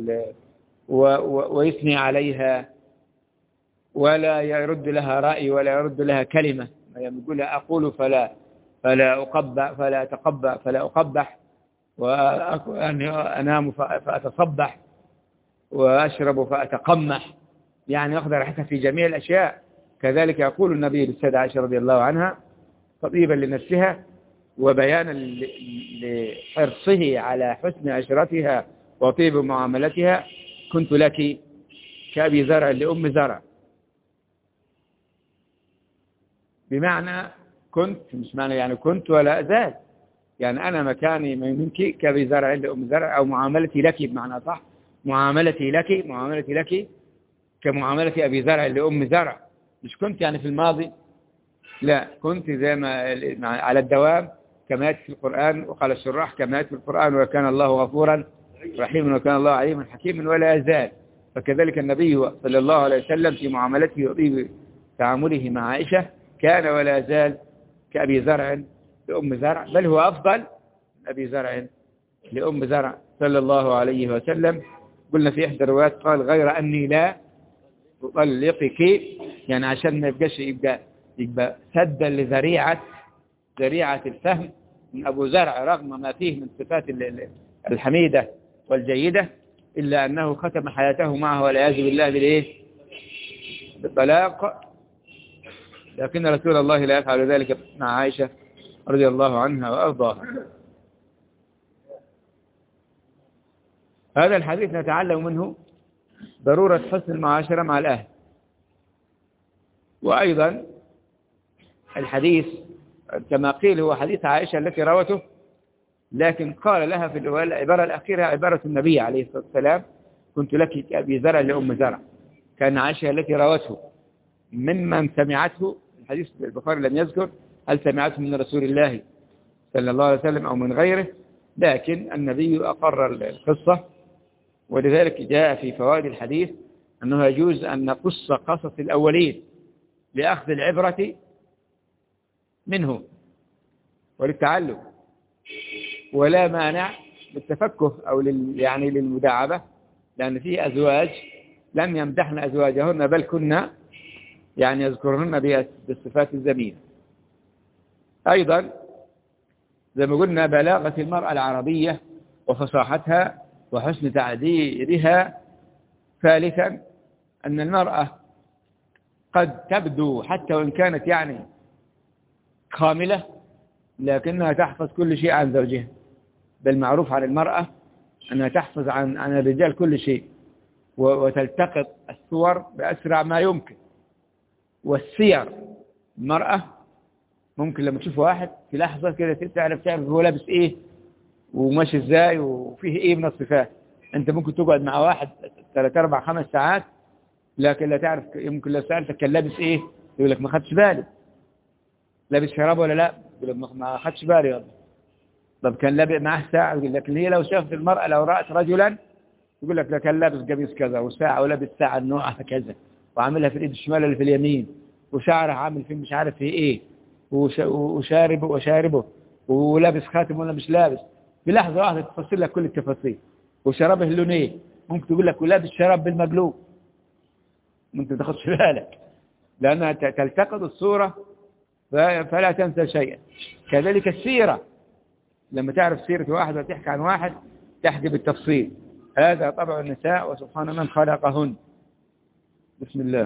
ويثني عليها، ولا يرد لها رأي ولا يرد لها كلمة. يقول أقول فلا أقبح، وأنام فأتصبح، وأشرب فأتقمح، يعني أخذ راحتها في جميع الأشياء. كذلك يقول النبي للسيدة عائشة رضي الله عنها تطيبا لنفسها وبيانا لحرصه على حسن عشرتها وطيب معاملتها: كنت لك كأبي زرع لأم زرع. بمعنى كنت، مش معنى يعني كنت ولا أزال، يعني أنا مكاني منك كأبي زرع لأم زرع، أو معاملتي لك بمعنى صح، معاملتي لك كمعاملة أبي زرع لأم زرع. مش كنت يعني في الماضي، لا، كنت زي ما على الدوام كما يأتي في القرآن، وقال الشراح كما يأتي في القرآن: وكان الله غفورا رحيما وكان الله عليما حكيما ولا يزال. فكذلك النبي صلى الله عليه وسلم في معاملته وطيب تعامله مع عائشة كان ولا يزال كأبي زرع لأم زرع، بل هو أفضل من أبي زرع لأم زرع صلى الله عليه وسلم. قلنا في إحدى الروايات قال: غير أني لا أطلقك، يعني عشان ما يبقى سدا لذريعة الفهم من أبو زرع، رغم ما فيه من صفات الحميدة والجيدة، إلا أنه ختم حياته معه والعياذ بالله بالطلاق. لكن رسول الله لا يفعل ذلك مع عائشة رضي الله عنها وأرضاها. هذا الحديث نتعلم منه ضرورة حسن المعاشرة مع الأهل. وأيضا الحديث كما قيل هو حديث عائشة التي روته، لكن قال لها في العبارة الأخيرة عبارة النبي عليه الصلاة والسلام: كنت لك كأبي زرع لأم زرع. كان عائشة التي روته ممن سمعته. الحديث البخاري لم يذكر هل سمعته من رسول الله صلى الله عليه وسلم أو من غيره، لكن النبي أقر القصة. ولذلك جاء في فوائد الحديث أنه يجوز أن نقص قصص الأولين لأخذ العبرة منه وللتعلم، ولا مانع للتفكه أو يعني للمداعبة، لأن في أزواج لم يمدحن أزواجهن بل كنا يعني يذكرهن بالصفات الذميمة. أيضا زي ما قلنا بلاغة المرأة العربية وفصاحتها وحسن تعبيرها. ثالثا أن المرأة قد تبدو حتى وإن كانت يعني خاملة، لكنها تحفظ كل شيء عن زوجها. بل معروف عن المرأة أنها تحفظ عن الرجال كل شيء، وتلتقط الصور بأسرع ما يمكن. والسير، المرأة ممكن لما تشوف واحد في لحظة كده تعرف هو لابس ايه وماشي ازاي وفيه ايه من الصفات. انت ممكن تقعد مع واحد 3 4 5 ساعات، لكن لا تعرف، يمكن لو سألتك كان لابس ايه يقول لك ما خدش بالي، لابس شراب ولا لا يقول ما أخذش بالي والله. طب كان لابس معه ساعة، يقول لك هي لو شافت المرأة لو رأت رجلا يقول لك كان لابس قميص كذا وساعة، ولابس ساعة نوعها كذا، وعاملها في الإيد الشمال ولا في اليمين، وشعره عامل فيه مش عارف فيه إيه، وشاربه ولابس خاتم ولا مش لابس، بلحظة واحدة تفصل لك كل التفاصيل. وشرابه اللون إيه، ممكن تقول لك ولابس شراب بالمقلوب، ممكن تاخدش بالك لأنها تلتقط الصورة فلا تنسى شيئا. كذلك السيرة، لما تعرف سيرة واحد وتحكي عن واحد تحكي بالتفصيل. هذا طبع النساء وسبحان من خلقهن. بسم الله.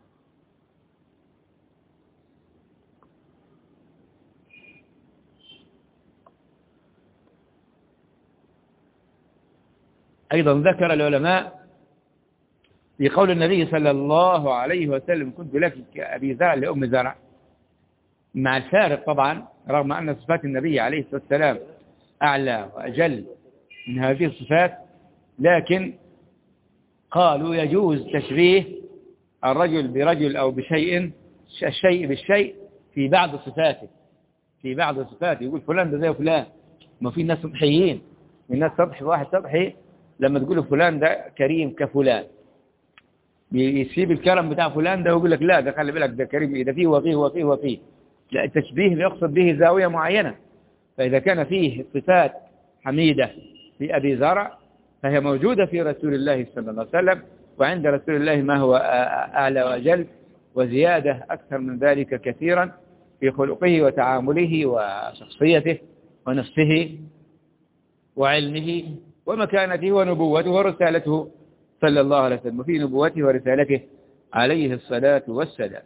أيضا ذكر العلماء في قول النبي صلى الله عليه وسلم كنت لك كأبي زرع لأم زرع، مع الفارق طبعا رغم أن صفات النبي عليه الصلاة والسلام أعلى وأجل من هذه الصفات، لكن قالوا يجوز تشبيه الرجل برجل أو بشيء، الشيء بالشيء في بعض صفاته، في بعض صفاته. يقول فلان ده زي فلان، ما في ناس سطحيين، الناس سطحي، واحد سطحي لما تقول فلان ده كريم كفلان يسيب الكرم بتاع فلان ده ويقول لك لا ده خلي بالك ده كريم، إذا فيه وفيه وفيه وفيه. لا، التشبيه بيقصد به زاوية معينة. فإذا كان فيه صفات حميدة في أبي زرع فهي موجودة في رسول الله صلى الله عليه وسلم، وعند رسول الله ما هو أعلى وأجل وزيادة أكثر من ذلك كثيرا في خلقه وتعامله وشخصيته ونفسه وعلمه ومكانته ونبوته ورسالته صلى الله عليه وسلم، وفي نبوته ورسالته عليه الصلاة والسلام.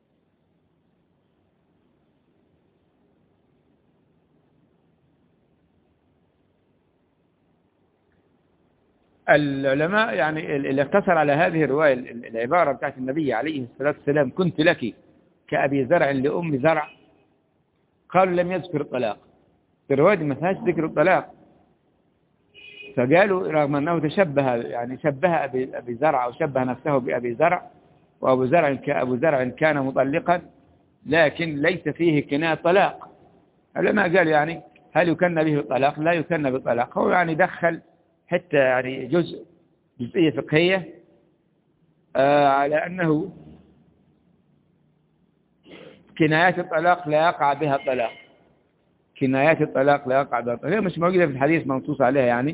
العلماء يعني اللي اقتصر على هذه الرواية العبارة بتاعت النبي عليه الصلاة والسلام كنت لك كأبي زرع لأم زرع، قالوا لم يذكر الطلاق، في الرواية ما فيهاش ذكر الطلاق، فقالوا رغم أنه تشبه يعني شبه أبي زرع أو شبه نفسه بأبي زرع، وأبو زرع كأبو زرع كان مطلقا لكن ليس فيه كناية طلاق. العلماء قال يعني هل يكن به الطلاق؟ لا يكن بالطلاق. هو يعني دخل حتى يعني جزئية فقهية على أنه كنايات الطلاق لا يقع بها الطلاق، كنايات الطلاق لا يقع بها الطلاق، هي مش موجودة في الحديث منصوص عليها يعني،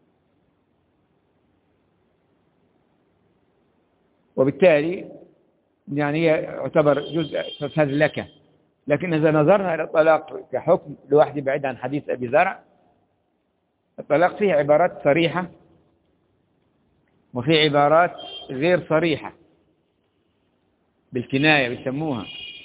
وبالتالي يعني يعتبر جزء فذلكة. لكن إذا نظرنا إلى الطلاق كحكم لوحده بعيد عن حديث أبي زرع، الطلاق فيه عبارات صريحة وفي عبارات غير صريحة بالكناية بيسموها.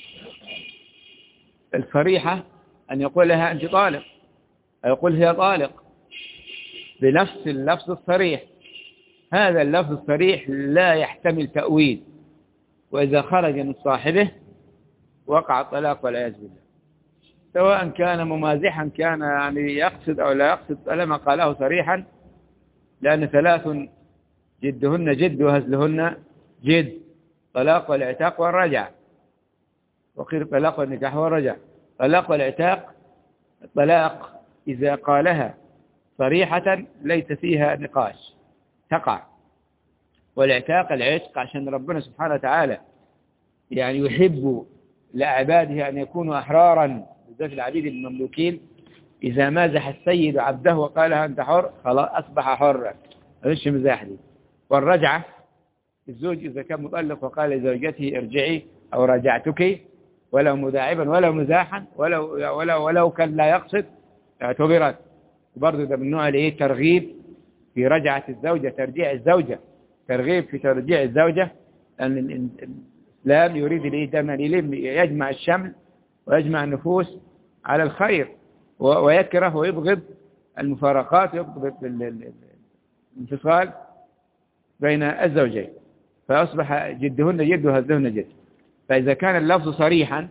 الصريحة أن يقول لها أنت طالق أو يقول هي طالق بنفس اللفظ الصريح. هذا اللفظ الصريح لا يحتمل تأويل، وإذا خرج من صاحبه وقع الطلاق والعياذ بالله، سواء كان ممازحا كان يعني يقصد أو لا يقصد، طالما قاله صريحا، لأن ثلاث جدهن جد وهزلهن جد: طلاق والعتاق والرجع. وقيل طلاق والنكاح والرجع. طلاق والعتاق، الطلاق إذا قالها صريحة ليس فيها نقاش تقع، والعتاق العتق عشان ربنا سبحانه وتعالى يعني يحب لعباده أن يكونوا أحرارا، بالذات العبيد المملوكين. إذا مازح السيد عبده وقالها أنت حر خلاص أصبح حرا، مش مزاح دي. والرجعة الزوج إذا كان مطلق وقال لزوجته ارجعي أو راجعتك ولو مداعبا ولو مزاحا ولو كان لا يقصد اعتبرت. وبرضه ده من نوع الايه ترغيب في رجعة الزوجة، ترجيع الزوجة، ترغيب في ترجيع الزوجة، لأن الإسلام يريد الايه دائما يجمع الشمل ويجمع النفوس على الخير، ويكره ويبغض المفارقات ويبغض الانفصال بين الزوجين، فأصبح جدهن جد وهزلهن جد. فإذا كان اللفظ صريحا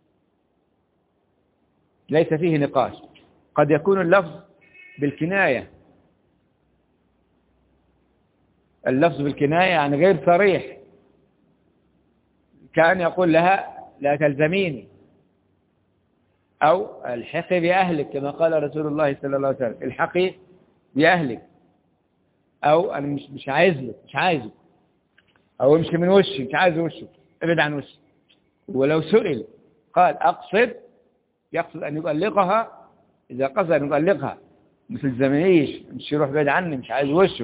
ليس فيه نقاش. قد يكون اللفظ بالكناية، اللفظ بالكناية يعني غير صريح، كأن يقول لها لا تلزميني أو الحقي بأهلك كما قال رسول الله صلى الله عليه وسلم الحقي بأهلك، أو أنا مش عايزه، مش عايزه، أو امشي من وشي، مش عايز وشه، ابعد عن وشي. ولو سئل قال أقصد، يقصد أن يطلقها. إذا قصد أن يطلقها مثل الزمنيش، مش يروح بعيد عني، مش عايز وشه.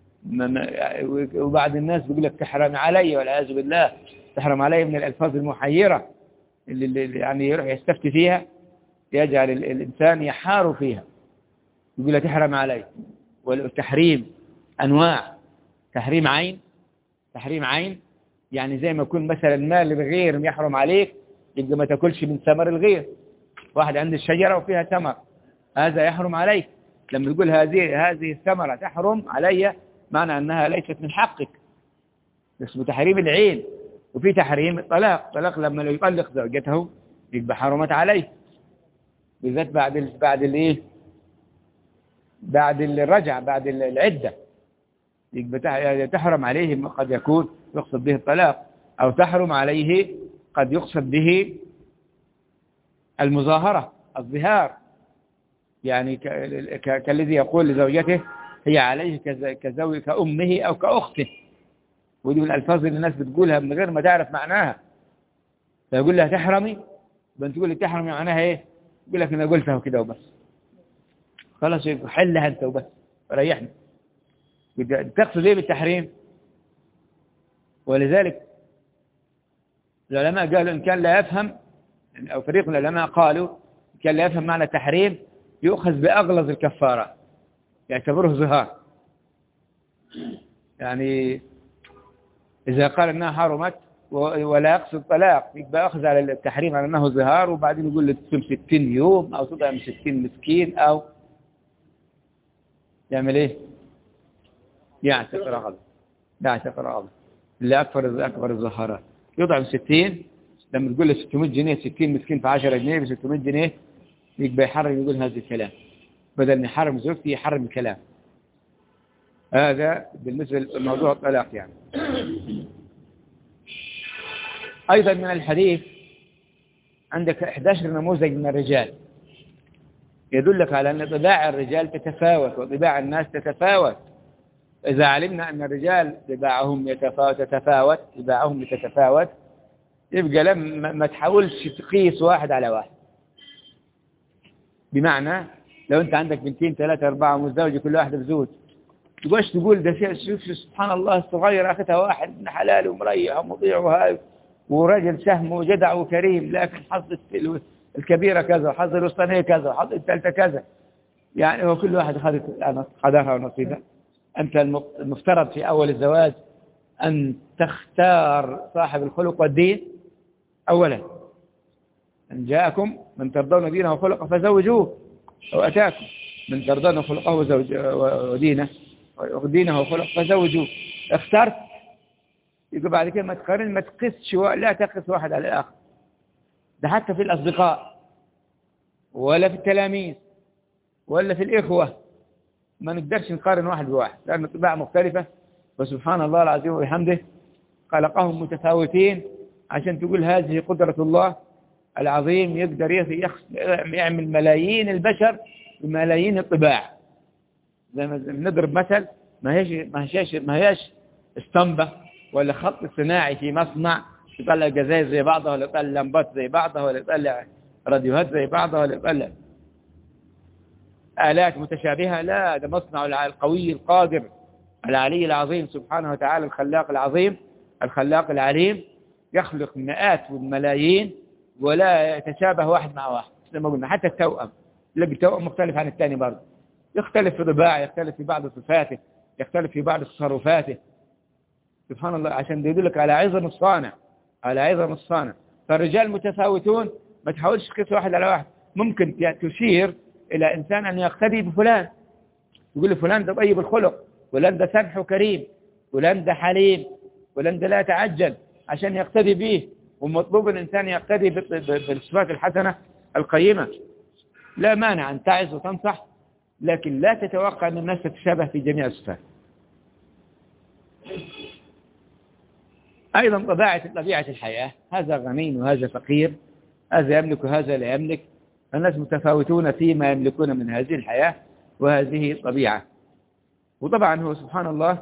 وبعض الناس بيقول لك تحرم علي والعياذ بالله، تحرم علي من الألفاظ المحيرة اللي يعني يروح يستفتي فيها، يجعل الإنسان يحار فيها، يقول له تحرم علي. والتحريم أنواع، تحريم عين، تحريم عين يعني زي ما يكون مثلا مال الغير يحرم عليك، يبقى ما تاكلش من ثمر الغير. واحد عنده الشجرة وفيها ثمر، هذا يحرم عليك. لما تقول هذه الثمرة تحرم علي، معنى أنها ليست من حقك، اسمه تحريم العين. وفي تحريم الطلاق، طلاق لما لو يطلق زوجته يبقى حرمت عليه، بالذات بعد الايه، بعد الرجعة، بعد العدة، يبقى تحرم عليه. قد يكون يقصد به الطلاق، أو تحرم عليه قد يقصد به المظاهرة، الظهار، يعني كالذي يقول لزوجته هي عليه كأمه أو كأخته. ودي من الألفاظ اللي الناس بتقولها من غير ما تعرف معناها. فيقول لها تحرمي، بنت تقول لي تحرمي معناها ايه؟ يقول لك انا قلتها كده وبس، خلاص حلها انت وبس ريحني. تقصد ايه بالتحريم؟ ولذلك العلماء قالوا ان كان لا يفهم، او فريق من العلماء قالوا ان كان لا يفهم معنى التحريم يؤخذ باغلظ الكفارات، يعتبره ظهار. يعني اذا قال انها حرمت ولا يقصد طلاق، يبقى أخذ على التحريم على أنه ظهار، وبعدين يقول له تصوم 60 يوم أو تطعم 60 مسكين، أو يعمل إيه؟ يعتق رقبة، يعتق رقبة اللي أكبر الظهارات، يطعم 60. لما تقول له 600 جنيه 60 مسكين في 10 جنيه ب 600 جنيه، يبقى يحرم يقول هذا الكلام، بدل أن يحرم زوجتي يحرم الكلام. هذا بالنسبة لموضوع الطلاق. يعني أيضا من الحديث عندك 11 نموذج من الرجال يدلك على أن طباع الرجال تتفاوت وطباع الناس تتفاوت. إذا علمنا أن الرجال طباعهم تتفاوت، يبقى لما ما تحاولش تقيس واحد على واحد. بمعنى لو أنت عندك بنتين 3 4 متزوجة كل واحدة بزوج، تقولش تقول ده شوف سبحان الله الصغير أخذها واحد من حلال ومريح ومطيع وهاي ورجل سهم وجدع وكريم، لكن حظ الكبيرة كذا وحظ الوسطانية كذا وحظ الثالثة كذا. يعني وكل واحد أخذ قدرها ونصيبها. أنت المفترض في أول الزواج أن تختار صاحب الخلق والدين أولا. أن جاءكم من ترضون دينه وخلقه فزوجوه، أو أتاكم من ترضون خلقه ودينه وخلقه فزوجوه. اخترت، يقول بعد كده ما تقارن، ما تقسش، لا تقس واحد على الآخر. ده حتى في الأصدقاء ولا في التلاميذ ولا في الإخوة ما نقدرش نقارن واحد بواحد، لأن الطباع مختلفة. وسبحان الله العظيم وبحمده خلقهم متفاوتين، عشان تقول هذه قدرة الله العظيم، يقدر يعمل ملايين البشر بملايين الطباع. زي ما نضرب مثل، ما هيش اسطمبة ولا خط صناعي في مصنع يطلع جزايز زي بعضها، ولا يطلع لمبات زي بعضها، ولا يطلع راديوهات زي بعضها، ولا يطلع آلات متشابهة. لا، ده مصنع القوي القادر العلي العظيم سبحانه وتعالى، الخلاق العظيم الخلاق العليم، يخلق مئات والملايين ولا يتشابه واحد مع واحد. زي ما قلنا حتى التوأم، تلاقي التوأم مختلف عن الثاني برضه، يختلف في طباعه، يختلف في بعض صفاته، يختلف في بعض تصرفاته. سبحان الله، عشان يدلك على عظم الصانع، على عظم الصانع. فالرجال متفاوتون، ما تحاولش تقيس واحد على واحد. ممكن تشير إلى إنسان أن يقتدي بفلان، يقول فلان ده طيب الخلق، فلان ده سمح وكريم، فلان ده حليم، فلان ده لا يتعجل، عشان يقتدي به. ومطلوب الإنسان يقتدي بالصفات الحسنة القيمة. لا مانع أن تعظ وتنصح، لكن لا تتوقع أن الناس تتشابه في جميع الصفات. أيضا طبيعة الحياة، هذا غني وهذا فقير، هذا يملك وهذا لا يملك، الناس متفاوتون فيما يملكون من هذه الحياة وهذه الطبيعة. وطبعا هو سبحان الله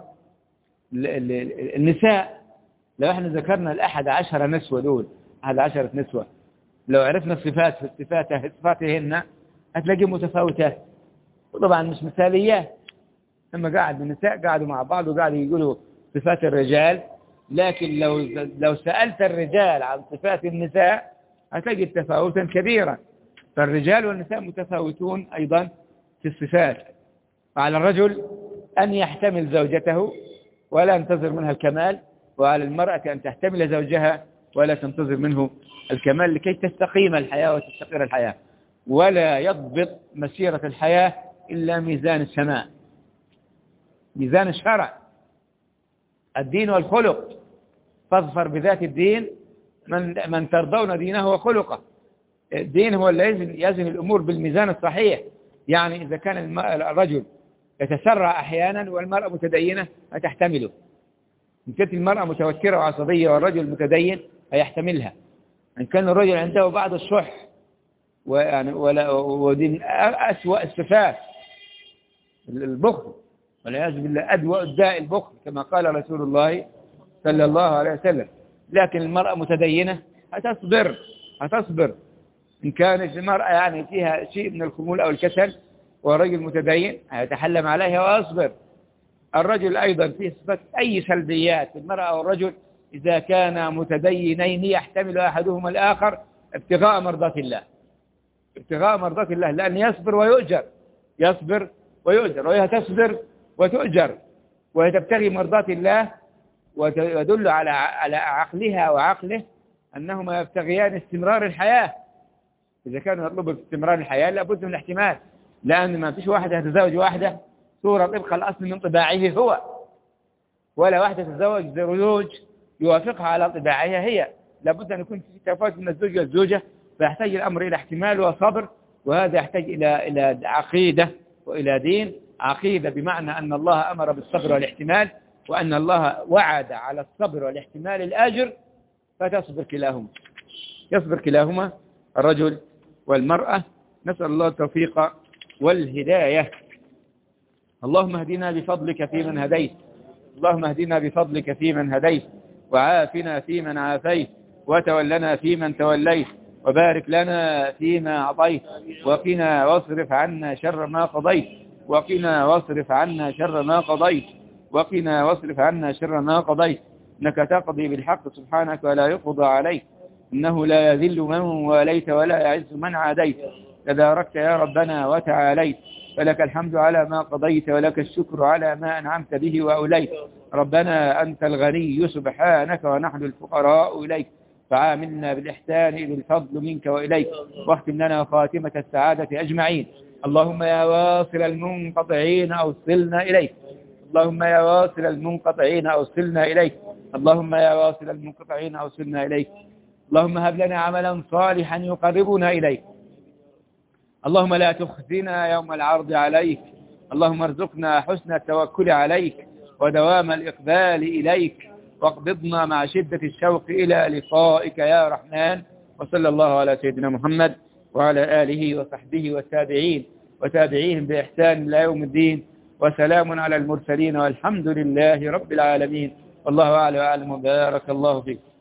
النساء، لو احنا ذكرنا ال11 نسوة دول، 11 نسوة، لو عرفنا صفاتهن هتلاقي متفاوتات، وطبعا مش مثاليات. لما قاعد النساء قاعدوا مع بعض وقاعدوا يقولوا صفات الرجال، لكن لو سألت الرجال عن صفات النساء هتجد تفاوتا كبيرا. فالرجال والنساء متفاوتون أيضا في الصفات. فعلى الرجل أن يحتمل زوجته ولا ينتظر منها الكمال، وعلى المرأة أن تحتمل زوجها ولا تنتظر منه الكمال، لكي تستقيم الحياة وتستقر الحياة. ولا يضبط مسيرة الحياة إلا ميزان السماء، ميزان الشرع، الدين والخلق. فاظفر بذات الدين من ترضون دينه وخلقه. الدين هو اللي يزن الأمور بالميزان الصحيح. يعني إذا كان الرجل يتسرع أحيانا والمرأة متدينة هتحتمله، إن كانت المرأة متوترة وعصبية والرجل متدين هيحتملها. إن كان الرجل عنده بعض الشح ودين أسوأ الصفات البخل، والعياذ بالله أدوأ الداء البخل كما قال رسول الله صلى الله عليه وسلم. لكن المرأة متدينة هتصبر. إن كانت المرأة يعني فيها شيء من الخمول أو الكسل والرجل متدين هيتحلم عليها ويصبر. الرجل أيضا فيه صفات أي سلبيات في المرأة أو الرجل إذا كانا متدينين يحتمل أحدهما الآخر ابتغاء مرضات الله، لأن يصبر ويؤجر، وهي تصبر وتؤجر، وهي تبتغي مرضات الله، ويدل على عقلها وعقله أنهما يبتغيان استمرار الحياة. إذا كانوا يطلبوا استمرار الحياة لابد من الاحتمال، لأن ما فيش واحدة تتزوج واحدة صورة طبق الأصل من طباعه هو، ولا واحدة تتزوج زوج يوافقها على طباعها هي. لابد أن يكون في تفاوت من الزوج والزوجة، فيحتاج الأمر إلى احتمال وصبر، وهذا يحتاج إلى عقيدة وإلى دين. عقيدة بمعنى أن الله أمر بالصبر والاحتمال، وأن الله وعد على الصبر والاحتمال الآجر، يصبر كلاهما الرجل والمرأة. نسأل الله التوفيق والهداية. اللهم اهدنا بفضلك فيمن هديت، وعافنا فيمن عافيت، وتولنا فيمن توليت، وبارك لنا فيما أعطيت، وقنا واصرف عنا شر ما قضيت، إنك تقضي بالحق سبحانك ولا يقضى عليك، إنه لا يذل من واليت ولا يعز من عاديت، تباركت يا ربنا وتعاليت، فلك الحمد على ما قضيت ولك الشكر على ما أنعمت به وأوليت. ربنا أنت الغني سبحانك ونحن الفقراء إليك، فعاملنا بالإحسان بالفضل منك وإليك، واختم لنا خاتمة السعادة أجمعين. اللهم يا واصل المنقطعين أوصلنا إليك، اللهم هب لنا عملا صالحا يقربنا إليك. اللهم لا تخزنا يوم العرض عليك. اللهم ارزقنا حسن التوكل عليك ودوام الإقبال إليك، واقبضنا مع شدة الشوق إلى لقائك يا رحمن. وصلى الله على سيدنا محمد وعلى آله وصحبه والتابعين وتابعيهم بإحسان إلى يوم الدين، وسلام على المرسلين، والحمد لله رب العالمين. والله أعلم وبارك الله فيك.